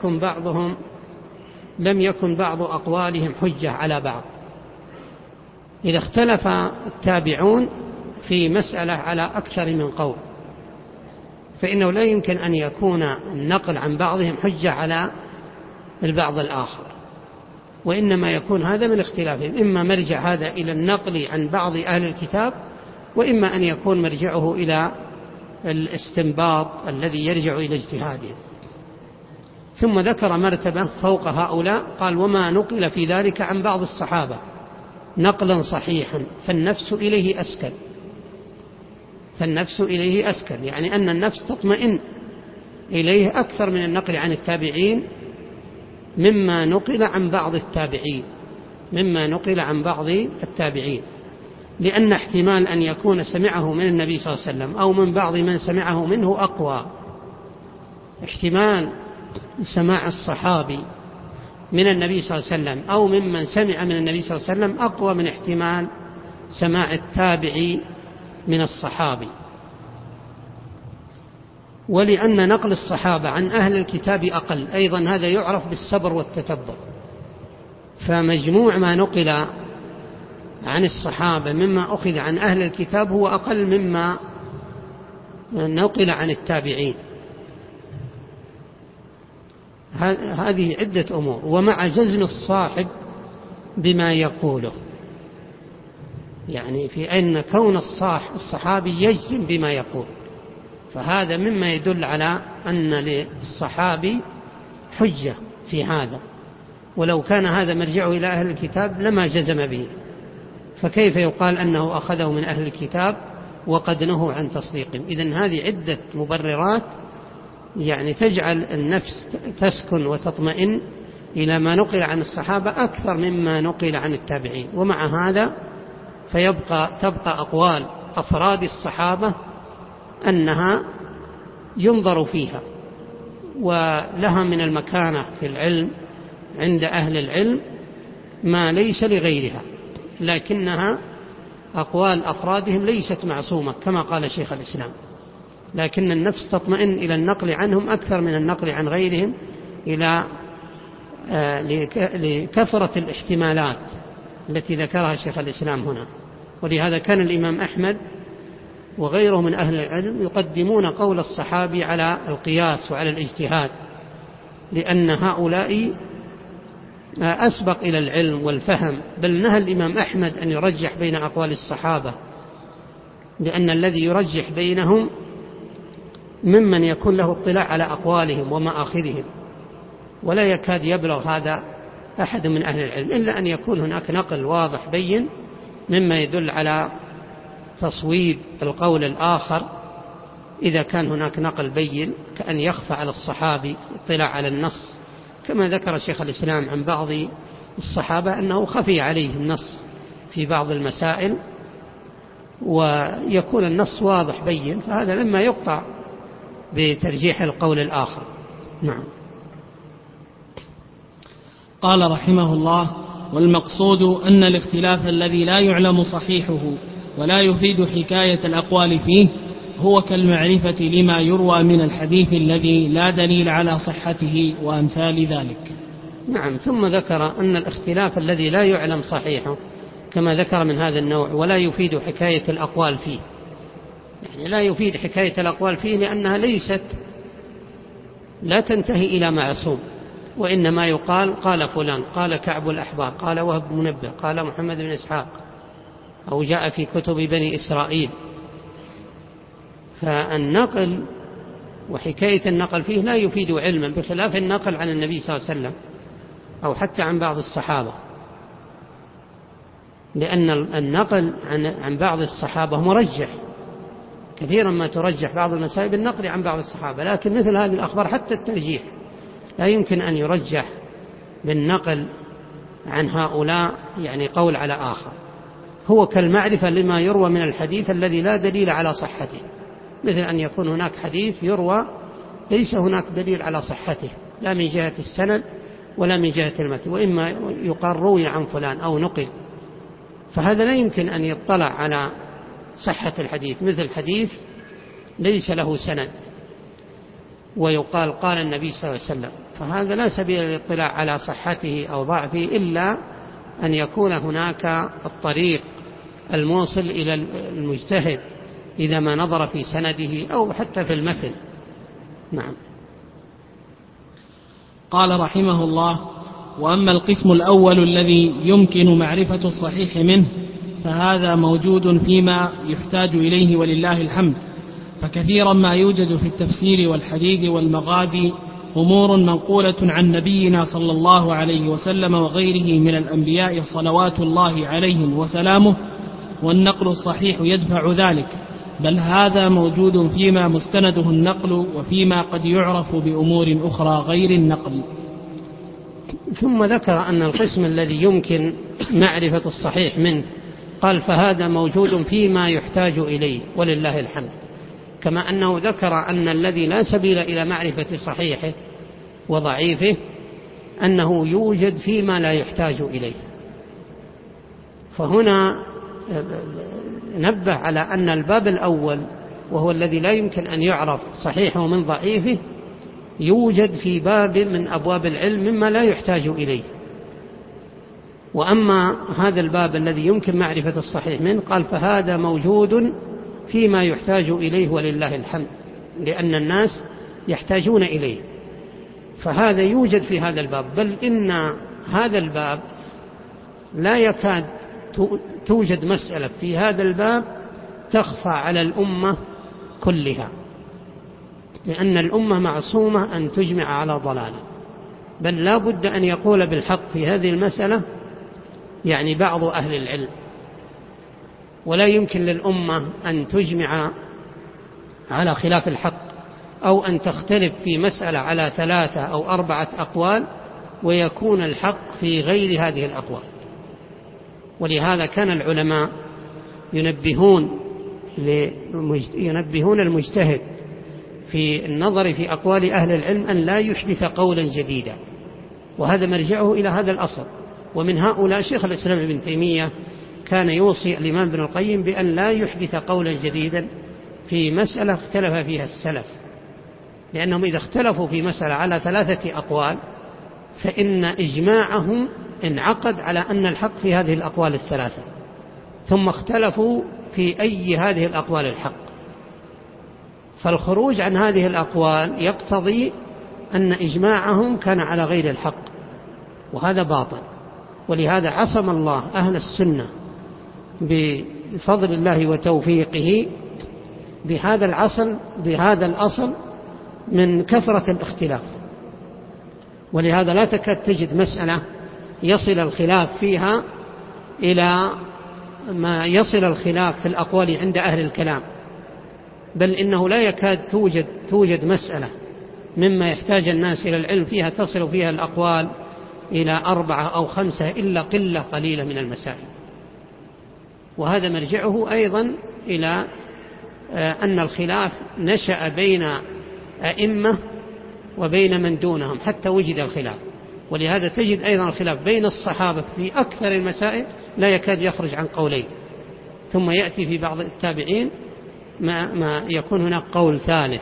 B: لم يكن بعض أقوالهم حجة على بعض. إذا اختلف التابعون في مسألة على أكثر من قول فإنه لا يمكن أن يكون النقل عن بعضهم حجة على البعض الآخر، وإنما يكون هذا من اختلافهم، إما مرجع هذا إلى النقل عن بعض أهل الكتاب وإما أن يكون مرجعه إلى الاستنباط الذي يرجع إلى اجتهاده. ثم ذكر مرتبة فوق هؤلاء قال: وما نقل في ذلك عن بعض الصحابة نقلا صحيحا فالنفس إليه أسكن، يعني أن النفس تطمئن إليه أكثر من النقل عن التابعين مما نقل عن بعض التابعين، لأن احتمال أن يكون سمعه من النبي صلى الله عليه وسلم أو من بعض من سمعه منه أقوى. احتمال سماع الصحابي من النبي صلى الله عليه وسلم أو ممن سمع من النبي صلى الله عليه وسلم أقوى من احتمال سماع التابعي من الصحابي. ولأن نقل الصحابة عن أهل الكتاب أقل، أيضا هذا يعرف بالصبر والتتبع، فمجموع ما نقل عن الصحابة مما أخذ عن أهل الكتاب هو أقل مما نقل عن التابعين. هذه عدة أمور، ومع جزم الصاحب بما يقوله، يعني في أن كون الصحابي يجزم بما يقول، فهذا مما يدل على أن للصحابي حجة في هذا، ولو كان هذا مرجعه إلى أهل الكتاب لما جزم به، فكيف يقال أنه أخذه من أهل الكتاب وقد نهوا عن تصديقهم؟ إذن هذه عدة مبررات يعني تجعل النفس تسكن وتطمئن إلى ما نقل عن الصحابة أكثر مما نقل عن التابعين. ومع هذا تبقى أقوال أفراد الصحابة أنها ينظر فيها ولها من المكانة في العلم عند أهل العلم ما ليس لغيرها، لكنها أقوال أفرادهم ليست معصومة كما قال شيخ الإسلام، لكن النفس تطمئن إلى النقل عنهم أكثر من النقل عن غيرهم لكثرة الاحتمالات التي ذكرها شيخ الإسلام هنا. ولهذا كان الإمام أحمد وغيره من أهل العلم يقدمون قول الصحابي على القياس وعلى الاجتهاد، لأن هؤلاء أسبق إلى العلم والفهم، بل نهى الإمام أحمد أن يرجح بين أقوال الصحابة، لأن الذي يرجح بينهم ممن يكون له اطلاع على أقوالهم ومآخذهم، ولا يكاد يبلغ هذا أحد من أهل العلم إلا أن يكون هناك نقل واضح بين مما يدل على تصويب القول الآخر. إذا كان هناك نقل بين كأن يخفى على الصحابي اطلاع على النص، كما ذكر شيخ الإسلام عن بعض الصحابة أنه خفي عليه النص في بعض المسائل ويكون النص واضح بين، فهذا مما يقطع بترجيح القول الآخر. نعم.
A: قال رحمه الله: والمقصود أن الاختلاف الذي لا يعلم صحيحه ولا يفيد حكاية الأقوال فيه هو كالمعرفة لما يروى من الحديث الذي لا دليل على صحته وأمثال ذلك.
B: نعم. ثم ذكر أن الاختلاف الذي لا يعلم صحيحه كما ذكر من هذا النوع ولا يفيد حكاية الأقوال فيه، يعني لا يفيد حكاية الأقوال فيه لأنها لا تنتهي إلى معصوم، وإنما يقال قال فلان، قال كعب الأحبار، قال وهب منبه، قال محمد بن إسحاق، أو جاء في كتب بني إسرائيل. فالنقل وحكاية النقل فيه لا يفيد علما، بخلاف النقل عن النبي صلى الله عليه وسلم أو حتى عن بعض الصحابة، لأن النقل عن بعض الصحابة مرجح، كثيرا ما ترجح بعض المسائل بالنقل عن بعض الصحابة، لكن مثل هذه الأخبار حتى الترجيح لا يمكن أن يرجح بالنقل عن هؤلاء، يعني قول على آخر. هو كالمعرفة لما يروى من الحديث الذي لا دليل على صحته، مثل أن يكون هناك حديث يروى ليس هناك دليل على صحته لا من جهة السند ولا من جهة المتن، وإما يقال روي عن فلان أو نقل، فهذا لا يمكن أن يطلع على صحة الحديث، مثل حديث ليس له سند ويقال قال النبي صلى الله عليه وسلم، فهذا لا سبيل للاطلاع على صحته أو ضعفه إلا أن يكون هناك الطريق الموصل إلى المجتهد إذا ما نظر في سنده أو حتى في المتن. نعم.
A: قال رحمه الله: وأما القسم الأول الذي يمكن معرفة الصحيح منه فهذا موجود فيما يحتاج إليه ولله الحمد، فكثيرا ما يوجد في التفسير والحديث والمغازي أمور منقولة عن نبينا صلى الله عليه وسلم وغيره من الأنبياء صلوات الله عليهم وسلامه، والنقل الصحيح يدفع ذلك، بل هذا موجود فيما مستنده النقل وفيما قد يعرف بأمور أخرى غير النقل.
B: ثم ذكر أن القسم الذي يمكن معرفة الصحيح منه قال فهذا موجود فيما يحتاج إليه ولله الحمد، كما أنه ذكر أن الذي لا سبيل إلى معرفة صحيحه وضعيفه أنه يوجد فيما لا يحتاج إليه. فهنا نبه على أن الباب الأول وهو الذي لا يمكن أن يعرف صحيحه من ضعيفه يوجد في باب من أبواب العلم مما لا يحتاج إليه. وأما هذا الباب الذي يمكن معرفة الصحيح منه قال فهذا موجود فيما يحتاج إليه ولله الحمد، لأن الناس يحتاجون إليه، فهذا يوجد في هذا الباب. بل إن هذا الباب لا يكاد توجد مسألة في هذا الباب تخفى على الأمة كلها، لأن الأمة معصومة أن تجمع على ضلالة، بل لا بد أن يقول بالحق في هذه المسألة يعني بعض أهل العلم، ولا يمكن للأمة أن تجمع على خلاف الحق أو أن تختلف في مسألة على 3 أو 4 أقوال ويكون الحق في غير هذه الأقوال. ولهذا كان العلماء ينبهون المجتهد في النظر في أقوال أهل العلم أن لا يحدث قولا جديدا، وهذا مرجعه إلى هذا الأصل. ومن هؤلاء شيخ الإسلام ابن تيمية كان يوصي الإمام ابن القيم بأن لا يحدث قولا جديدا في مسألة اختلف فيها السلف، لأنهم إذا اختلفوا في مسألة على 3 أقوال فإن إجماعهم انعقد على أن الحق في هذه الأقوال ال3، ثم اختلفوا في أي هذه الأقوال الحق، فالخروج عن هذه الأقوال يقتضي أن إجماعهم كان على غير الحق، وهذا باطل. ولهذا عصم الله أهل السنة بفضل الله وتوفيقه بهذا الأصل من كثرة الاختلاف. ولهذا لا تكاد تجد مسألة يصل الخلاف فيها إلى ما يصل الخلاف في الأقوال عند أهل الكلام، بل إنه لا يكاد توجد مسألة مما يحتاج الناس إلى العلم فيها تصل فيها الأقوال إلى 4 أو 5 إلا قلة قليلة من المسائل. وهذا مرجعه أيضا إلى أن الخلاف نشأ بين أئمة وبين من دونهم حتى وجد الخلاف. ولهذا تجد أيضا الخلاف بين الصحابة في أكثر المسائل لا يكاد يخرج عن قولين، ثم يأتي في بعض التابعين ما يكون هناك قول ثالث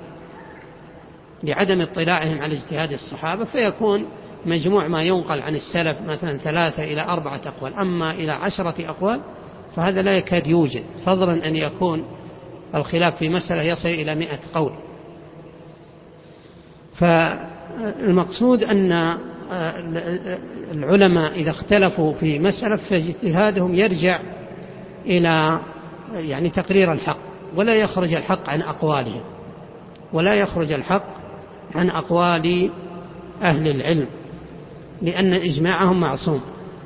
B: لعدم اطلاعهم على اجتهاد الصحابة، فيكون مجموع ما ينقل عن السلف مثلا 3 إلى 4 أقوال، أما إلى 10 أقوال فهذا لا يكاد يوجد، فضلا أن يكون الخلاف في مسألة يصل إلى 100 قول. فالمقصود أن العلماء إذا اختلفوا في مسألة فاجتهادهم يرجع إلى يعني تقرير الحق، ولا يخرج الحق عن أقوالهم، ولا يخرج الحق عن أقوال أهل العلم، لأن إجماعهم معصوم.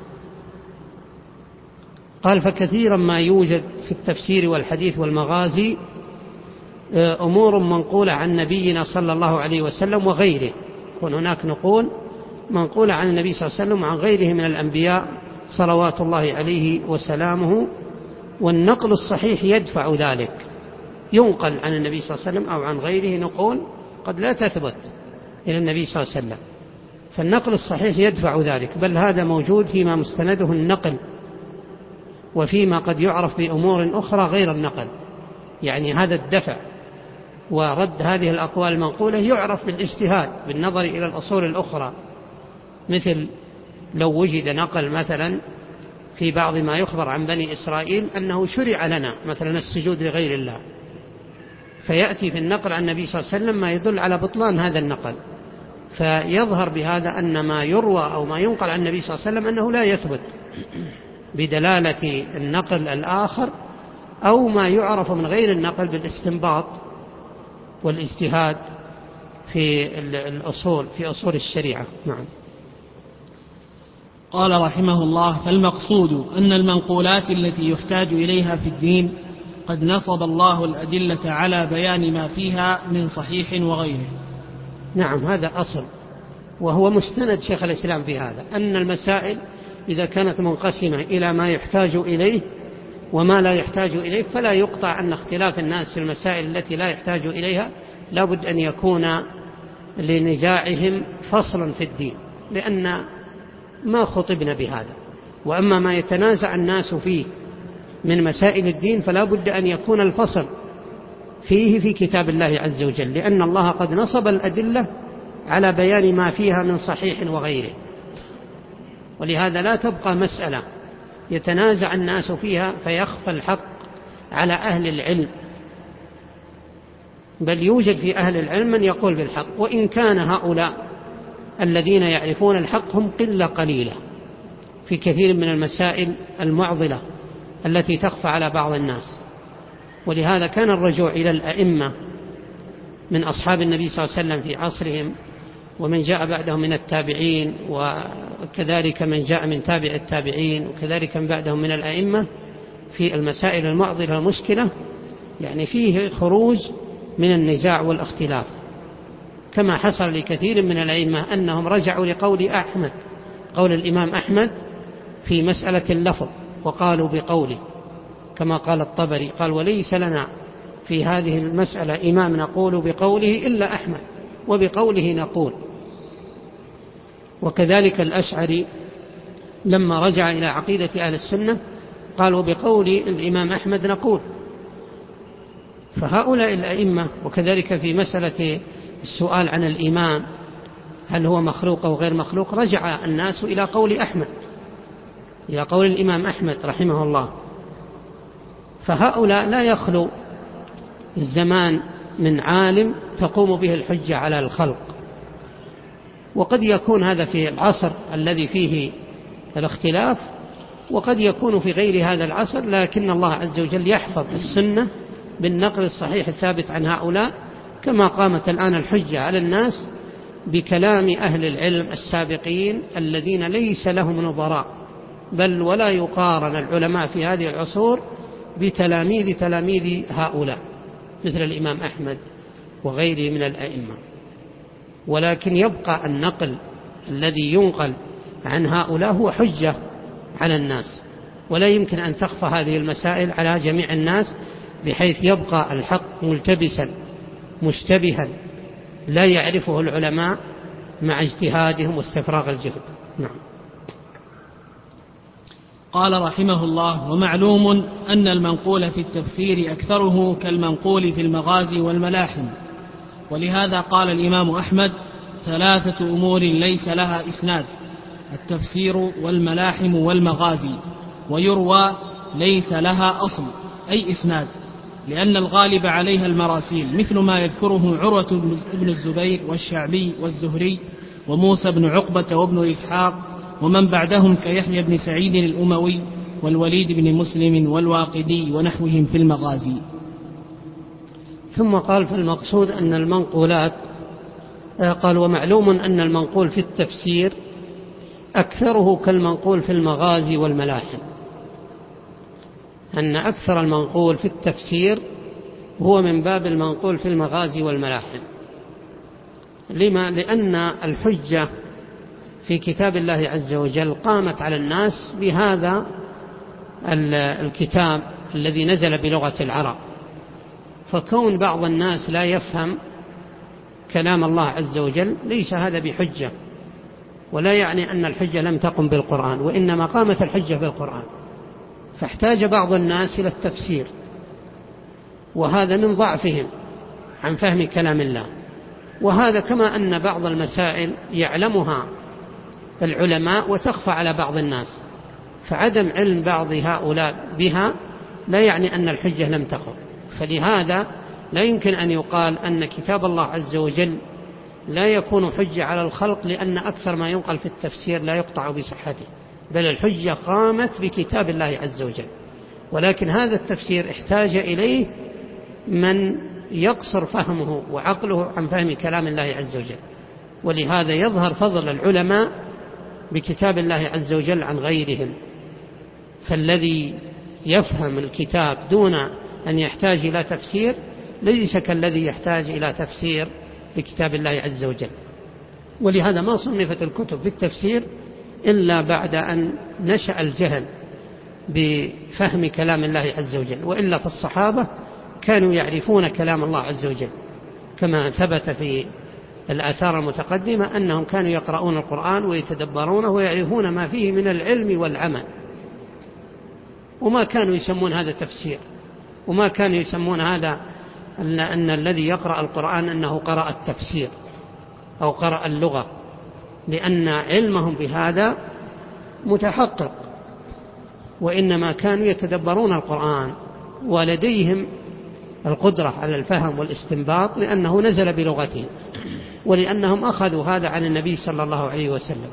B: قال فكثيرا ما يوجد في التفسير والحديث والمغازي أمور منقولة عن نبينا صلى الله عليه وسلم وغيره، يكون هناك نقول منقولة عن النبي صلى الله عليه وسلم وعن غيره من الأنبياء صلوات الله عليه وسلامه، والنقل الصحيح يدفع ذلك، ينقل عن النبي صلى الله عليه وسلم أو عن غيره نقول قد لا تثبت إلى النبي صلى الله عليه وسلم، فالنقل الصحيح يدفع ذلك. بل هذا موجود فيما مستنده النقل وفيما قد يعرف بأمور أخرى غير النقل، يعني هذا الدفع ورد هذه الأقوال المنقولة يعرف بالاجتهاد بالنظر إلى الأصول الأخرى، مثل لو وجد نقل مثلا في بعض ما يخبر عن بني إسرائيل أنه شرع لنا مثلا السجود لغير الله، فيأتي في النقل عن النبي صلى الله عليه وسلم ما يدل على بطلان هذا النقل، فيظهر بهذا أن ما يروى أو ما ينقل عن النبي صلى الله عليه وسلم أنه لا يثبت بدلالة النقل الآخر، أو ما يعرف من غير النقل بالاستنباط والاجتهاد في الأصول في أصول الشريعة. نعم.
A: قال رحمه الله: فالمقصود أن المنقولات التي يحتاج إليها في الدين قد نصب الله الأدلة على بيان ما فيها من صحيح وغيره.
B: نعم، هذا أصل، وهو مستند شيخ الإسلام في هذا، أن المسائل إذا كانت منقسمة إلى ما يحتاج إليه وما لا يحتاج إليه، فلا يقطع أن اختلاف الناس في المسائل التي لا يحتاج إليها لا بد أن يكون لنزاعهم فصل في الدين، لأن ما خطبنا بهذا. وأما ما يتنازع الناس فيه من مسائل الدين فلا بد أن يكون الفصل فيه في كتاب الله عز وجل، لأن الله قد نصب الأدلة على بيان ما فيها من صحيح وغيره. ولهذا لا تبقى مسألة يتنازع الناس فيها فيخفى الحق على أهل العلم، بل يوجد في أهل العلم من يقول بالحق، وإن كان هؤلاء الذين يعرفون الحق هم قلة قليلة في كثير من المسائل المعضلة التي تخفى على بعض الناس. ولهذا كان الرجوع إلى الأئمة من أصحاب النبي صلى الله عليه وسلم في عصرهم ومن جاء بعدهم من التابعين، وكذلك من جاء من تابع التابعين، وكذلك من بعدهم من الأئمة في المسائل المعضلة المشكلة، يعني فيه خروج من النزاع والاختلاف، كما حصل لكثير من الأئمة أنهم رجعوا لقول أحمد، قول الإمام أحمد في مسألة اللفظ، وقالوا بقوله كما قال الطبري، قال: وليس لنا في هذه المسألة إمام نقول بقوله إلا أحمد، وبقوله نقول. وكذلك الأشعري لما رجع إلى عقيدة أهل السنة قالوا بقول الإمام أحمد نقول. فهؤلاء الأئمة، وكذلك في مسألة السؤال عن الإمام هل هو مخلوق أو غير مخلوق، رجع الناس إلى قول أحمد، إلى قول الإمام أحمد رحمه الله. فهؤلاء لا يخلو الزمان من عالم تقوم به الحجة على الخلق، وقد يكون هذا في العصر الذي فيه الاختلاف، وقد يكون في غير هذا العصر، لكن الله عز وجل يحفظ السنة بالنقل الصحيح الثابت عن هؤلاء، كما قامت الآن الحجة على الناس بكلام أهل العلم السابقين الذين ليس لهم نظراء، بل ولا يقارن العلماء في هذه العصور بتلاميذ هؤلاء مثل الإمام أحمد وغيره من الأئمة. ولكن يبقى النقل الذي ينقل عن هؤلاء هو حجة على الناس، ولا يمكن أن تخفى هذه المسائل على جميع الناس بحيث يبقى الحق ملتبسا مشتبها لا يعرفه العلماء مع اجتهادهم واستفراغ الجهد. نعم.
A: قال رحمه الله: ومعلوم أن المنقول في التفسير أكثره كالمنقول في المغازي والملاحم. ولهذا قال الإمام أحمد: 3 أمور ليس لها إسناد: التفسير والملاحم والمغازي. ويروى ليس لها أصل أي إسناد، لأن الغالب عليها المراسيل، مثل ما يذكره عروة بن الزبير والشعبي والزهري وموسى بن عقبة وابن إسحاق ومن بعدهم كيحيى بن سعيد الأموي والوليد بن مسلم والواقدي ونحوهم في المغازي.
B: ثم قال: فالمقصود أن المنقولات، قال: ومعلوم أن المنقول في التفسير أكثره كالمنقول في المغازي والملاحم، أن أكثر المنقول في التفسير هو من باب المنقول في المغازي والملاحم. لما؟ لأن الحجة في كتاب الله عز وجل قامت على الناس بهذا الكتاب الذي نزل بلغة العرب، فكون بعض الناس لا يفهم كلام الله عز وجل ليس هذا بحجة، ولا يعني أن الحجة لم تقم بالقرآن، وإنما قامت الحجة بالقرآن، فاحتاج بعض الناس إلى التفسير، وهذا من ضعفهم عن فهم كلام الله. وهذا كما أن بعض المسائل يعلمها العلماء وتخفى على بعض الناس، فعدم علم بعض هؤلاء بها لا يعني أن الحجة لم تقم. فلهذا لا يمكن أن يقال أن كتاب الله عز وجل لا يكون حجة على الخلق، لأن أكثر ما ينقل في التفسير لا يقطع بصحته، بل الحجة قامت بكتاب الله عز وجل، ولكن هذا التفسير احتاج إليه من يقصر فهمه وعقله عن فهم كلام الله عز وجل. ولهذا يظهر فضل العلماء بكتاب الله عز وجل عن غيرهم، فالذي يفهم الكتاب دون أن يحتاج إلى تفسير ليس كالذي يحتاج إلى تفسير لكتاب الله عز وجل. ولهذا ما صنفت الكتب في التفسير إلا بعد أن نشأ الجهل بفهم كلام الله عز وجل، وإلا فالصحابة كانوا يعرفون كلام الله عز وجل، كما ثبت في الآثار المتقدمة أنهم كانوا يقرؤون القرآن ويتدبرونه ويعرفون ما فيه من العلم والعمل، وما كانوا يسمون هذا تفسير، وما كانوا يسمون هذا أن الذي يقرأ القرآن أنه قرأ التفسير أو قرأ اللغة، لأن علمهم بهذا متحقق، وإنما كانوا يتدبرون القرآن ولديهم القدرة على الفهم والاستنباط لأنه نزل بلغتهم، ولأنهم أخذوا هذا عن النبي صلى الله عليه وسلم.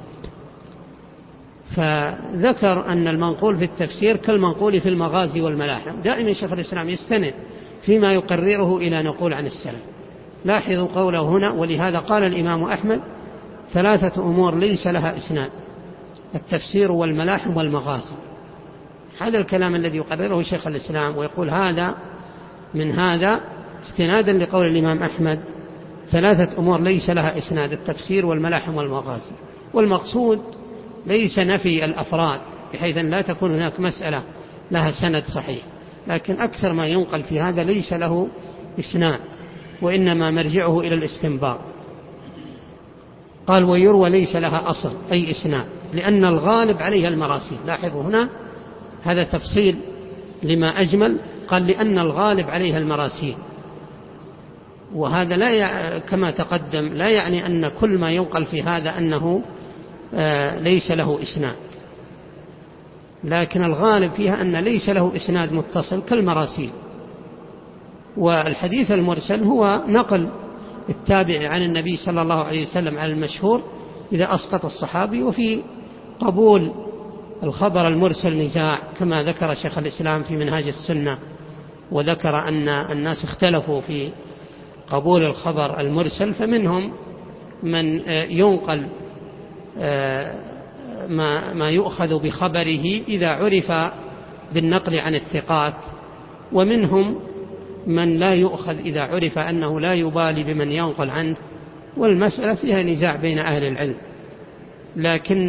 B: فذكر أن المنقول في التفسير كالمنقول في المغازي والملاحم. دائما شيخ الإسلام يستند فيما يقرره إلى نقول عن السلف. لاحظوا قوله هنا: ولهذا قال الإمام أحمد 3 أمور ليس لها إسناد: التفسير والملاحم والمغازي. هذا الكلام الذي يقرره شيخ الإسلام ويقول هذا من هذا استنادا لقول الإمام أحمد 3 أمور ليس لها إسناد: التفسير والملاحم والمغازي. والمقصود ليس نفي الأفراد بحيث أن لا تكون هناك مسألة لها سند صحيح، لكن أكثر ما ينقل في هذا ليس له إسناد، وإنما مرجعه إلى الاستنباط. قال: ويروى ليس لها أصل أي إسناد، لأن الغالب عليها المراسيل. لاحظوا هنا هذا تفصيل لما أجمل، قال: لأن الغالب عليها المراسيل. وهذا لا كما تقدم لا يعني أن كل ما ينقل في هذا أنه ليس له إسناد، لكن الغالب فيها أن ليس له إسناد متصل كالمراسيل. والحديث المرسل هو نقل التابع عن النبي صلى الله عليه وسلم على المشهور إذا أسقط الصحابي. وفي قبول الخبر المرسل نزاع، كما ذكر شيخ الإسلام في منهاج السنة، وذكر أن الناس اختلفوا في قبول الخبر المرسل، فمنهم من ينقل ما يؤخذ بخبره إذا عرف بالنقل عن الثقات، ومنهم من لا يؤخذ إذا عرف أنه لا يبالي بمن ينقل عنه. والمسألة فيها نزاع بين أهل العلم، لكن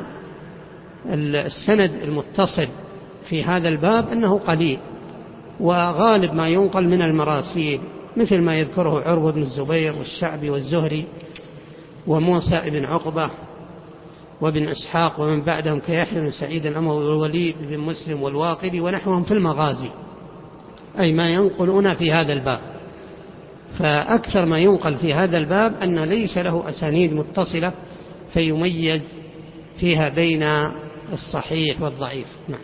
B: السند المتصل في هذا الباب أنه قليل، وغالب ما ينقل من المراسيل مثل ما يذكره عروة بن الزبير والشعبي والزهري وموسى بن عقبة وابن إسحاق ومن بعدهم كيحيى بن سعيد الأموي والوليد بن مسلم والواقدي ونحوهم في المغازي، أي ما ينقلون في هذا الباب. فأكثر ما ينقل في هذا الباب أن ليس له أسانيد متصلة فيميز فيها بين الصحيح والضعيف. نعم.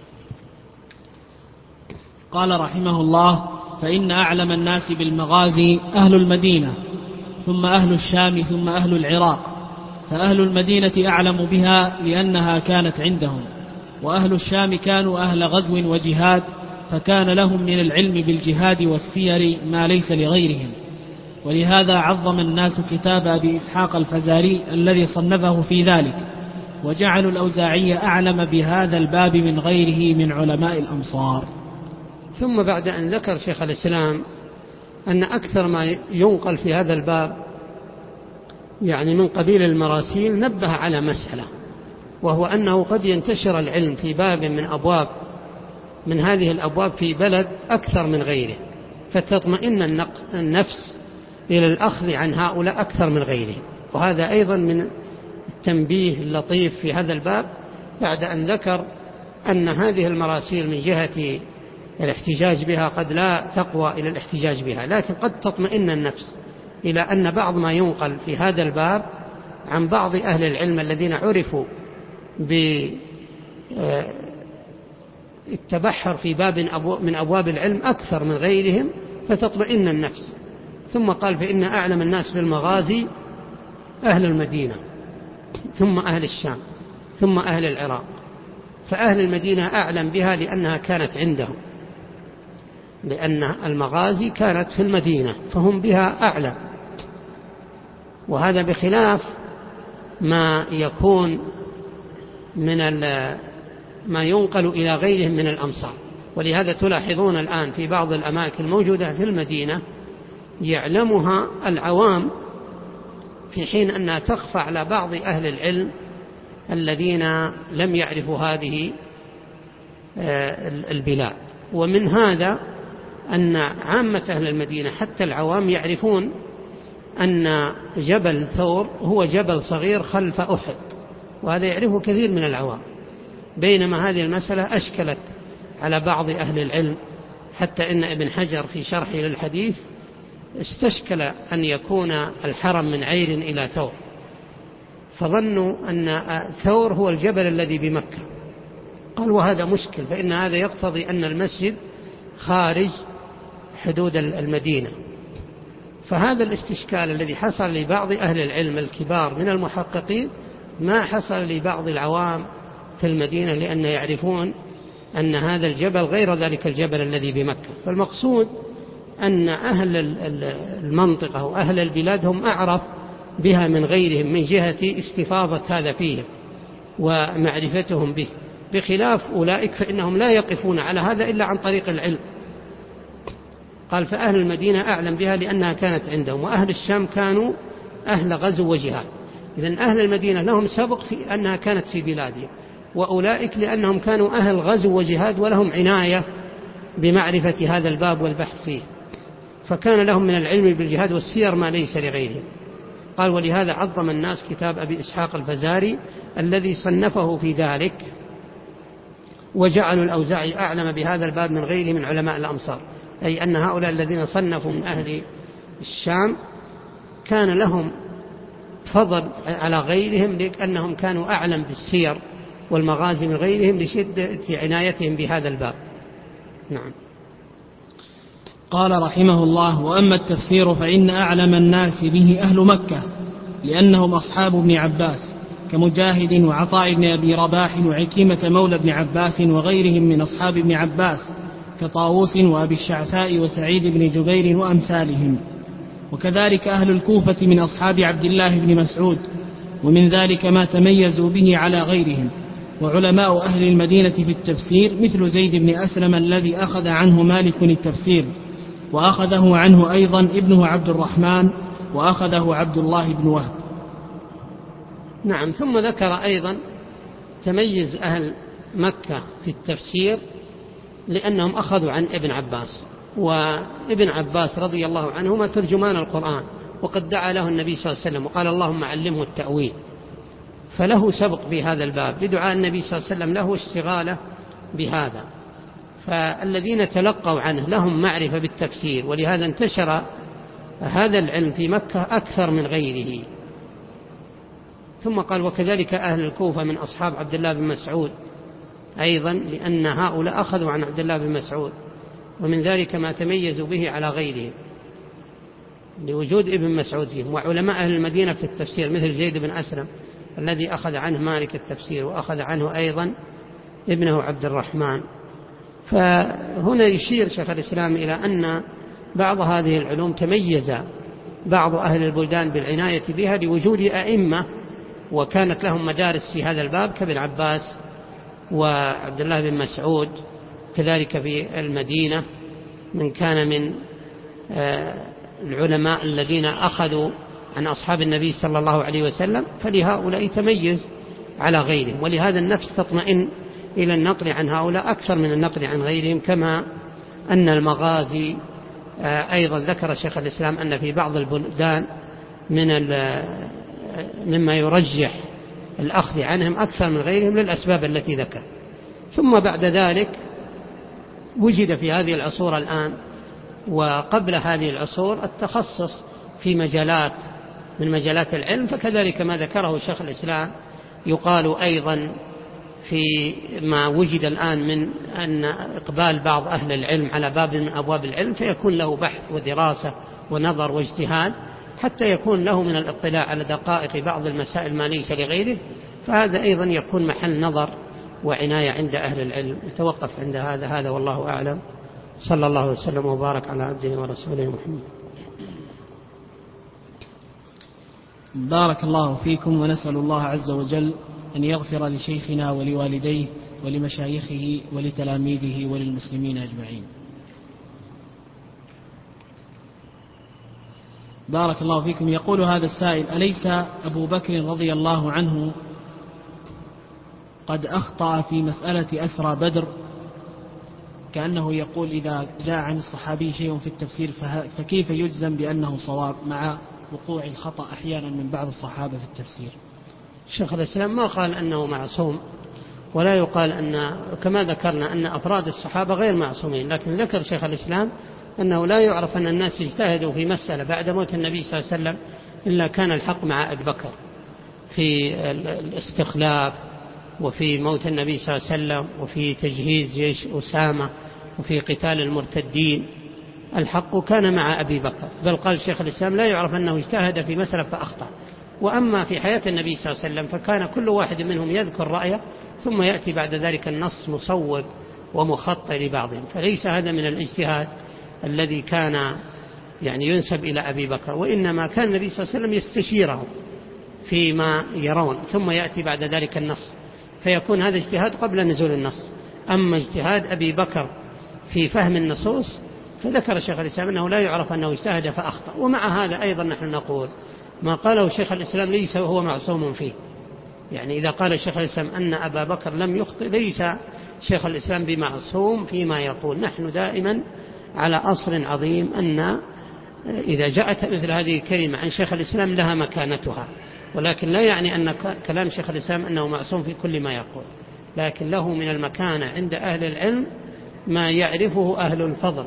A: قال رحمه الله: فإن أعلم الناس بالمغازي أهل المدينة، ثم أهل الشام، ثم أهل العراق. فأهل المدينة أعلم بها لأنها كانت عندهم، وأهل الشام كانوا أهل غزو وجهاد، فكان لهم من العلم بالجهاد والسير ما ليس لغيرهم. ولهذا عظم الناس كتاب أبي إسحاق الفزاري الذي صنفه في ذلك، وجعلوا الأوزاعي أعلم بهذا الباب من غيره من علماء الأمصار.
B: ثم بعد أن ذكر شيخ الإسلام أن أكثر ما ينقل في هذا الباب يعني من قبيل المراسيل، نبه على مسألة، وهو أنه قد ينتشر العلم في باب من هذه الأبواب في بلد أكثر من غيره، فتطمئن النفس إلى الأخذ عن هؤلاء أكثر من غيرهم. وهذا أيضا من التنبيه اللطيف في هذا الباب، بعد أن ذكر أن هذه المراسيل من جهة الاحتجاج بها قد لا تقوى إلى الاحتجاج بها، لكن قد تطمئن النفس إلى أن بعض ما ينقل في هذا الباب عن بعض أهل العلم الذين عرفوا بالتبحر في باب من أبواب العلم أكثر من غيرهم، فتطمئن النفس. ثم قال: فإن أعلم الناس بالمغازي أهل المدينة، ثم أهل الشام، ثم أهل العراق. فأهل المدينة أعلم بها لأنها كانت عندهم، لأن المغازي كانت في المدينة فهم بها أعلم. وهذا بخلاف ما يكون من ما ينقل إلى غيرهم من الأمصار. ولهذا تلاحظون الآن في بعض الأماكن الموجودة في المدينة يعلمها العوام، في حين أنها تخفى على بعض أهل العلم الذين لم يعرفوا هذه البلاد. ومن هذا أن عامة أهل المدينة حتى العوام يعرفون أن جبل ثور هو جبل صغير خلف أحد، وهذا يعرفه كثير من العوام، بينما هذه المسألة أشكلت على بعض أهل العلم، حتى إن ابن حجر في شرحه للحديث استشكل أن يكون الحرم من عير إلى ثور، فظنوا أن ثور هو الجبل الذي بمكة. قال وهذا مشكل، فإن هذا يقتضي أن المسجد خارج حدود المدينة. فهذا الاستشكال الذي حصل لبعض أهل العلم الكبار من المحققين ما حصل لبعض العوام في المدينة، لأن يعرفون أن هذا الجبل غير ذلك الجبل الذي بمكة. فالمقصود أن أهل المنطقة وأهل البلاد هم أعرف بها من غيرهم من جهة استفاضة هذا فيهم ومعرفتهم به، بخلاف أولئك فإنهم لا يقفون على هذا إلا عن طريق العلم. قال فأهل المدينة أعلم بها لأنها كانت عندهم، وأهل الشام كانوا أهل غزو وجهاد. إذن أهل المدينة لهم سبق في أنها كانت في بلادهم، وأولئك لأنهم كانوا أهل غزو وجهاد ولهم عناية بمعرفة هذا الباب والبحث فيه، فكان لهم من العلم بالجهاد والسير ما ليس لغيرهم. قال ولهذا عظم الناس كتاب أبي إسحاق الفزاري الذي صنفه في ذلك، وجعلوا الأوزاعي أعلم بهذا الباب من غيره من علماء الأمصار، أي أن هؤلاء الذين صنفوا من أهل الشام كان لهم فضل على غيرهم لأنهم كانوا أعلم بالسير والمغازي من غيرهم لشدة عنايتهم بهذا الباب. نعم.
A: قال رحمه الله: وأما التفسير فإن أعلم الناس به أهل مكة، لأنهم أصحاب ابن عباس كمجاهد وعطاء بن أبي رباح وعكيمة مولى ابن عباس وغيرهم من أصحاب ابن عباس كطاووس وأبي الشعثاء وسعيد بن جبير وأمثالهم. وكذلك أهل الكوفة من أصحاب عبد الله بن مسعود، ومن ذلك ما تميزوا به على غيرهم. وعلماء أهل المدينة في التفسير مثل زيد بن أسلم الذي أخذ عنه مالك التفسير، وأخذه عنه أيضا ابنه عبد الرحمن، وأخذه عبد الله بن وهب.
B: نعم. ثم ذكر أيضا تميز أهل مكة في التفسير لأنهم أخذوا عن ابن عباس، وابن عباس رضي الله عنهما ترجمان القرآن، وقد دعا له النبي صلى الله عليه وسلم وقال اللهم علمه التأويل، فله سبق في هذا الباب لدعاء النبي صلى الله عليه وسلم له اشتغاله بهذا. فالذين تلقوا عنه لهم معرفة بالتفسير، ولهذا انتشر هذا العلم في مكة أكثر من غيره. ثم قال وكذلك أهل الكوفة من أصحاب عبد الله بن مسعود أيضا، لأن هؤلاء أخذوا عن عبد الله بن مسعود، ومن ذلك ما تميزوا به على غيرهم لوجود ابن مسعود فيهم. وعلماء أهل المدينة في التفسير مثل زيد بن أسلم الذي أخذ عنه مالك التفسير، وأخذ عنه أيضا ابنه عبد الرحمن. فهنا يشير شيخ الإسلام إلى أن بعض هذه العلوم تميز بعض أهل البلدان بالعناية بها لوجود أئمة وكانت لهم مدارس في هذا الباب كابن عباس وعبد الله بن مسعود. كذلك في المدينة من كان من العلماء الذين أخذوا عن أصحاب النبي صلى الله عليه وسلم، فلهؤلاء تميز على غيرهم. ولهذا النفس تطمئن إلى النقل عن هؤلاء أكثر من النقل عن غيرهم. كما أن المغازي أيضا ذكر شيخ الإسلام أن في بعض البلدان مما يرجح الأخذ عنهم أكثر من غيرهم للأسباب التي ذكر. ثم بعد ذلك وجد في هذه العصور الآن وقبل هذه العصور التخصص في مجالات من مجالات العلم، فكذلك ما ذكره شيخ الإسلام يقال أيضا في ما وجد الآن من أن إقبال بعض أهل العلم على باب من أبواب العلم فيكون له بحث ودراسة ونظر واجتهاد حتى يكون له من الاطلاع على دقائق بعض المسائل ما ليس لغيره، فهذا أيضا يكون محل نظر وعناية عند أهل العلم. يتوقف عند هذا والله أعلم. صلى الله وسلم وبارك على عبده ورسوله محمد.
A: بارك الله فيكم، ونسأل الله عز وجل أن يغفر لشيخنا ولوالديه ولمشايخه ولتلاميذه وللمسلمين أجمعين. بارك الله فيكم. يقول هذا السائل: أليس أبو بكر رضي الله عنه قد أخطأ في مسألة أسرى بدر؟ كأنه يقول إذا جاء عن الصحابي شيء في التفسير فكيف يجزم بأنه صواب مع وقوع الخطأ أحيانا من بعض الصحابة في التفسير؟
B: شيخ الإسلام ما قال أنه معصوم، ولا يقال أن كما ذكرنا أن أفراد الصحابة غير معصومين، لكن ذكر شيخ الإسلام أنه لا يعرف أن الناس اجتهدوا في مسألة بعد موت النبي صلى الله عليه وسلم إلا كان الحق مع أبي بكر في الاستخلاف، وفي موت النبي صلى الله عليه وسلم، وفي تجهيز جيش أسامة، وفي قتال المرتدين. الحق كان مع أبي بكر، بل قال شيخ الإسلام لا يعرف أنه اجتهد في مسألة فأخطأ. وأما في حياة النبي صلى الله عليه وسلم فكان كل واحد منهم يذكر رأيه، ثم يأتي بعد ذلك النص مصوب ومخطئ لبعضهم، فليس هذا من الاجتهاد الذي كان ينسب إلى أبي بكر، وإنما كان النبي صلى الله عليه وسلم يستشيره فيما يرون، ثم يأتي بعد ذلك النص، فيكون هذا اجتهاد قبل نزول النص. أما اجتهاد أبي بكر في فهم النصوص فذكر شيخ الإسلام أنه لا يعرف أنه اجتهد فأخطأ. ومع هذا أيضا نحن نقول ما قاله شيخ الإسلام ليس هو معصوم فيه، إذا قال شيخ الإسلام أن أبا بكر لم يخطئ ليس شيخ الإسلام بمعصوم فيما يقول. نحن دائما على أصل عظيم أن إذا جاءت مثل هذه الكلمة عن شيخ الإسلام لها مكانتها، ولكن لا يعني أن كلام شيخ الإسلام أنه معصوم في كل ما يقول، لكن له من المكانة عند أهل العلم ما يعرفه أهل الفضل،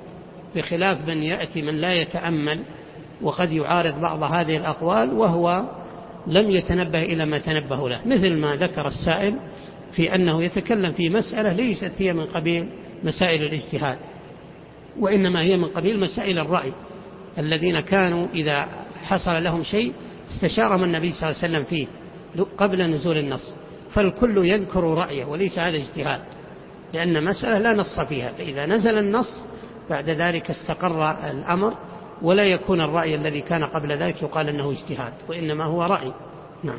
B: بخلاف من يأتي من لا يتأمل وقد يعارض بعض هذه الأقوال وهو لم يتنبه إلى ما تنبه له، مثل ما ذكر السائل في أنه يتكلم في مسألة ليست هي من قبيل مسائل الاجتهاد، وإنما هي من قبيل مسائل الرأي، الذين كانوا إذا حصل لهم شيء استشارهم النبي صلى الله عليه وسلم فيه قبل نزول النص، فالكل يذكر رأيه وليس هذا اجتهاد، لأن مسألة لا نص فيها، فإذا نزل النص بعد ذلك استقر الأمر، ولا يكون الرأي الذي كان قبل ذلك يقال أنه اجتهاد، وإنما هو رأي. نعم.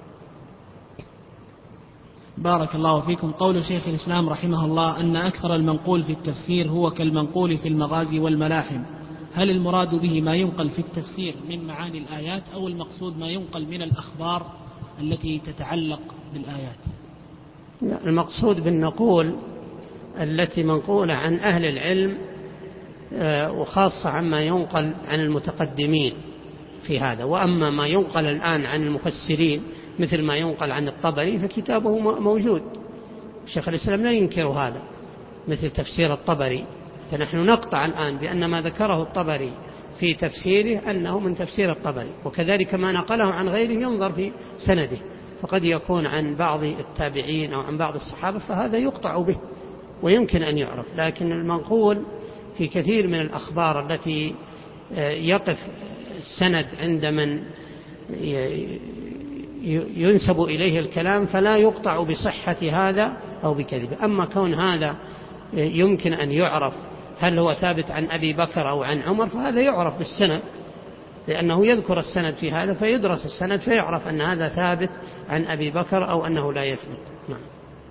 A: بارك الله فيكم. قول شيخ الإسلام رحمه الله أن أكثر المنقول في التفسير هو كالمنقول في المغازي والملاحم، هل المراد به ما ينقل في التفسير من معاني الآيات، أو المقصود ما ينقل من الأخبار التي تتعلق بالآيات؟
B: المقصود بالنقول التي منقولة عن أهل العلم، وخاصة عما ينقل عن المتقدمين في هذا. وأما ما ينقل الآن عن المفسرين مثل ما ينقل عن الطبري فكتابه موجود، شيخ الإسلام لا ينكر هذا، مثل تفسير الطبري، فنحن نقطع الآن بأن ما ذكره الطبري في تفسيره أنه من تفسير الطبري، وكذلك ما نقله عن غيره ينظر في سنده، فقد يكون عن بعض التابعين أو عن بعض الصحابة، فهذا يقطع به ويمكن أن يعرف. لكن المنقول في كثير من الأخبار التي يقف السند عند من ينسب إليه الكلام فلا يقطع بصحة هذا أو بكذبه. أما كون هذا يمكن أن يعرف هل هو ثابت عن أبي بكر أو عن عمر، فهذا يعرف بالسند، لأنه يذكر السند في هذا فيدرس السند فيعرف أن هذا ثابت عن أبي بكر أو أنه لا يثبت. نعم.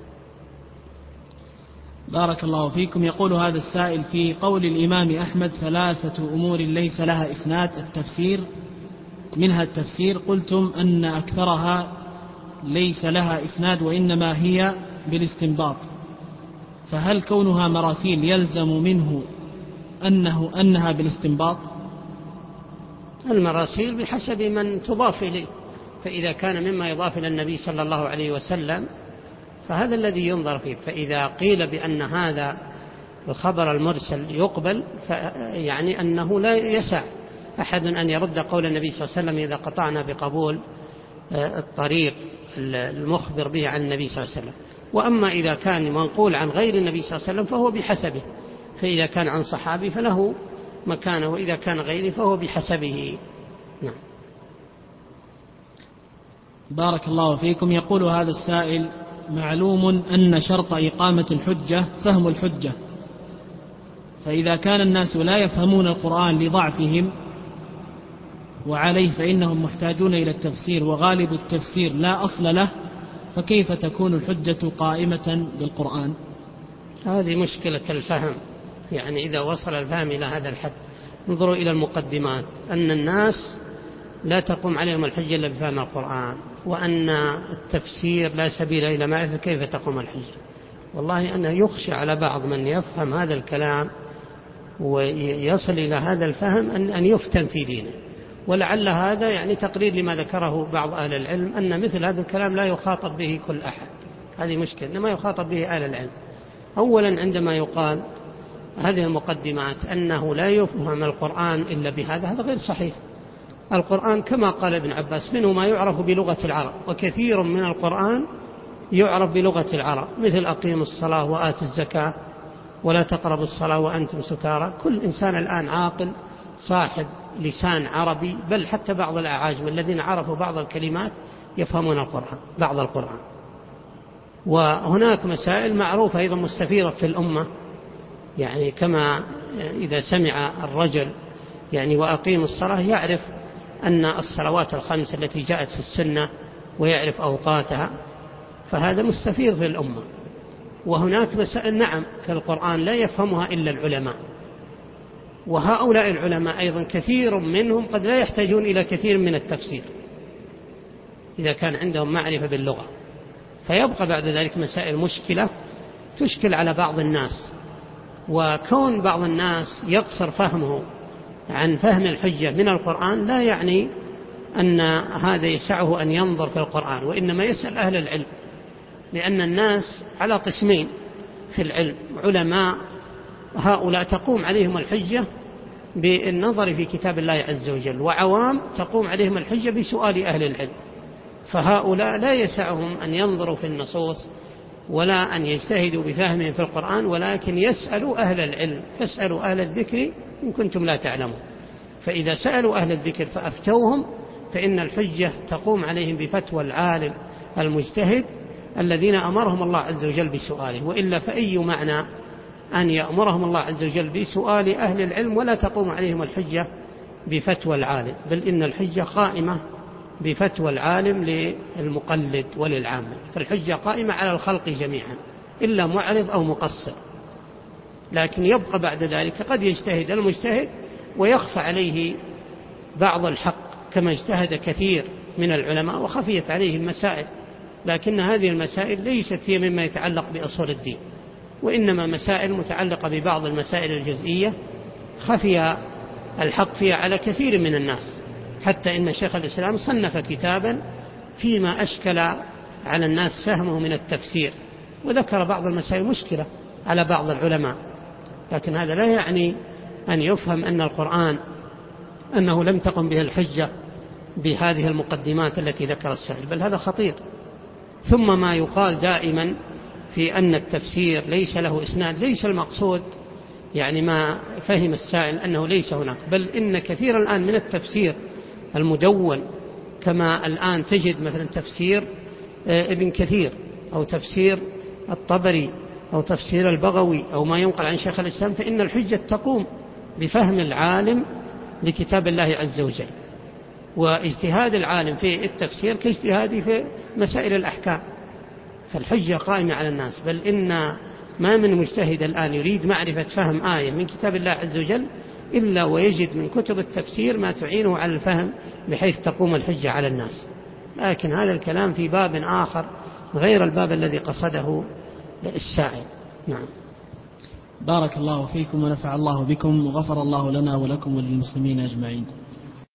A: بارك الله فيكم. يقول هذا السائل: في قول الإمام أحمد 3 أمور ليس لها إسناد التفسير منها التفسير، قلتم أن أكثرها ليس لها إسناد وإنما هي بالاستنباط، فهل كونها مراسيل يلزم منه أنها بالاستنباط؟
B: المراسيل بحسب من تضاف إليه، فإذا كان مما يضاف إلى النبي صلى الله عليه وسلم فهذا الذي ينظر فيه. فإذا قيل بأن هذا الخبر المرسل يقبل فيعني أنه لا يسع أحد أن يرد قول النبي صلى الله عليه وسلم إذا قطعنا بقبول الطريق المخبر به عن النبي صلى الله عليه وسلم. وأما إذا كان منقول عن غير النبي صلى الله عليه وسلم فهو بحسبه، فإذا كان عن صحابي فله مكانه، وإذا كان غيره فهو بحسبه. نعم.
A: بارك الله فيكم. يقول هذا السائل: معلوم أن شرط إقامة الحجة فهم الحجة، فإذا كان الناس لا يفهمون القرآن لضعفهم وعليه فإنهم محتاجون إلى التفسير، وغالب التفسير لا أصل له، فكيف تكون الحجة قائمة بالقرآن؟
B: هذه مشكلة الفهم، يعني إذا وصل الفهم إلى هذا الحد. انظروا إلى المقدمات، أن الناس لا تقوم عليهم الحجة إلا بفهم القرآن، وأن التفسير لا سبيل إلى معرفة كيف تقوم الحجة. والله أنه يخشى على بعض من يفهم هذا الكلام ويصل إلى هذا الفهم أن يفتن في دينه. ولعل هذا يعني تقرير لما ذكره بعض أهل العلم، أن مثل هذا الكلام لا يخاطب به كل أحد. هذه مشكلة، إنما يخاطب به أهل العلم. أولا عندما يقال هذه المقدمات أنه لا يفهم القرآن إلا بهذا، هذا غير صحيح. القرآن كما قال ابن عباس منه ما يعرف بلغة العرب، وكثير من القرآن يعرف بلغة العرب، مثل أقيموا الصلاة وآتوا الزكاة ولا تقربوا الصلاة وأنتم سكارى. كل إنسان الآن عاقل صاحب لسان عربي، بل حتى بعض الأعاجم الذين عرفوا بعض الكلمات يفهمون القرآن، بعض القرآن. وهناك مسائل معروفة أيضا مستفيضة في الأمة، يعني كما إذا سمع الرجل يعني وأقيم الصلاة يعرف أن الصلوات الخمس التي جاءت في السنة ويعرف أوقاتها، فهذا مستفيض في الأمة. وهناك مسائل نعم في القرآن لا يفهمها إلا العلماء، وهؤلاء العلماء أيضا كثير منهم قد لا يحتاجون إلى كثير من التفسير إذا كان عندهم معرفة باللغة. فيبقى بعد ذلك مسائل مشكلة تشكل على بعض الناس، وكون بعض الناس يقصر فهمه عن فهم الحجة من القرآن لا يعني أن هذا يسعه أن ينظر في القرآن، وإنما يسأل أهل العلم. لأن الناس على قسمين في العلم: علماء هؤلاء تقوم عليهم الحجة بالنظر في كتاب الله عز وجل، وعوام تقوم عليهم الحجة بسؤال أهل العلم. فهؤلاء لا يسعهم أن ينظروا في النصوص ولا أن يجتهدوا بفهمهم في القرآن، ولكن يسألوا أهل العلم، فاسألوا أهل الذكر إن كنتم لا تعلمون. فإذا سألوا أهل الذكر فأفتوهم فإن الحجة تقوم عليهم بفتوى العالم المجتهد الذين أمرهم الله عز وجل بسؤاله. وإلا فأي معنى أن يأمرهم الله عز وجل بسؤال أهل العلم ولا تقوم عليهم الحجة بفتوى العالم؟ بل إن الحجة قائمة بفتوى العالم للمقلد وللعامة، فالحجة قائمة على الخلق جميعا إلا معرض أو مقصر. لكن يبقى بعد ذلك قد يجتهد المجتهد ويخفى عليه بعض الحق كما اجتهد كثير من العلماء وخفيت عليه المسائل، لكن هذه المسائل ليست هي مما يتعلق بأصول الدين، وإنما مسائل متعلقة ببعض المسائل الجزئية خفي الحق فيها على كثير من الناس. حتى إن شيخ الإسلام صنف كتابا فيما أشكل على الناس فهمه من التفسير، وذكر بعض المسائل مشكلة على بعض العلماء. لكن هذا لا يعني أن يفهم أن القرآن أنه لم تقم به الحجة بهذه المقدمات التي ذكر السائل، بل هذا خطير. ثم ما يقال دائما في أن التفسير ليس له إسناد، ليس المقصود يعني ما فهم السائل أنه ليس هناك، بل إن كثير الآن من التفسير المدون كما الآن تجد مثلا تفسير ابن كثير أو تفسير الطبري أو تفسير البغوي أو ما ينقل عن شيخ الإسلام، فإن الحجة تقوم بفهم العالم لكتاب الله عز وجل، واجتهاد العالم في التفسير كاجتهاده في مسائل الأحكام، فالحجة قائمة على الناس. بل إن ما من مجتهد الآن يريد معرفة فهم آية من كتاب الله عز وجل إلا ويجد من كتب التفسير ما تعينه على الفهم بحيث تقوم الحجة على الناس. لكن هذا الكلام في باب آخر غير الباب الذي قصده السائل. نعم.
A: بارك الله فيكم ونفع الله بكم وغفر الله لنا ولكم وللمسلمين أجمعين.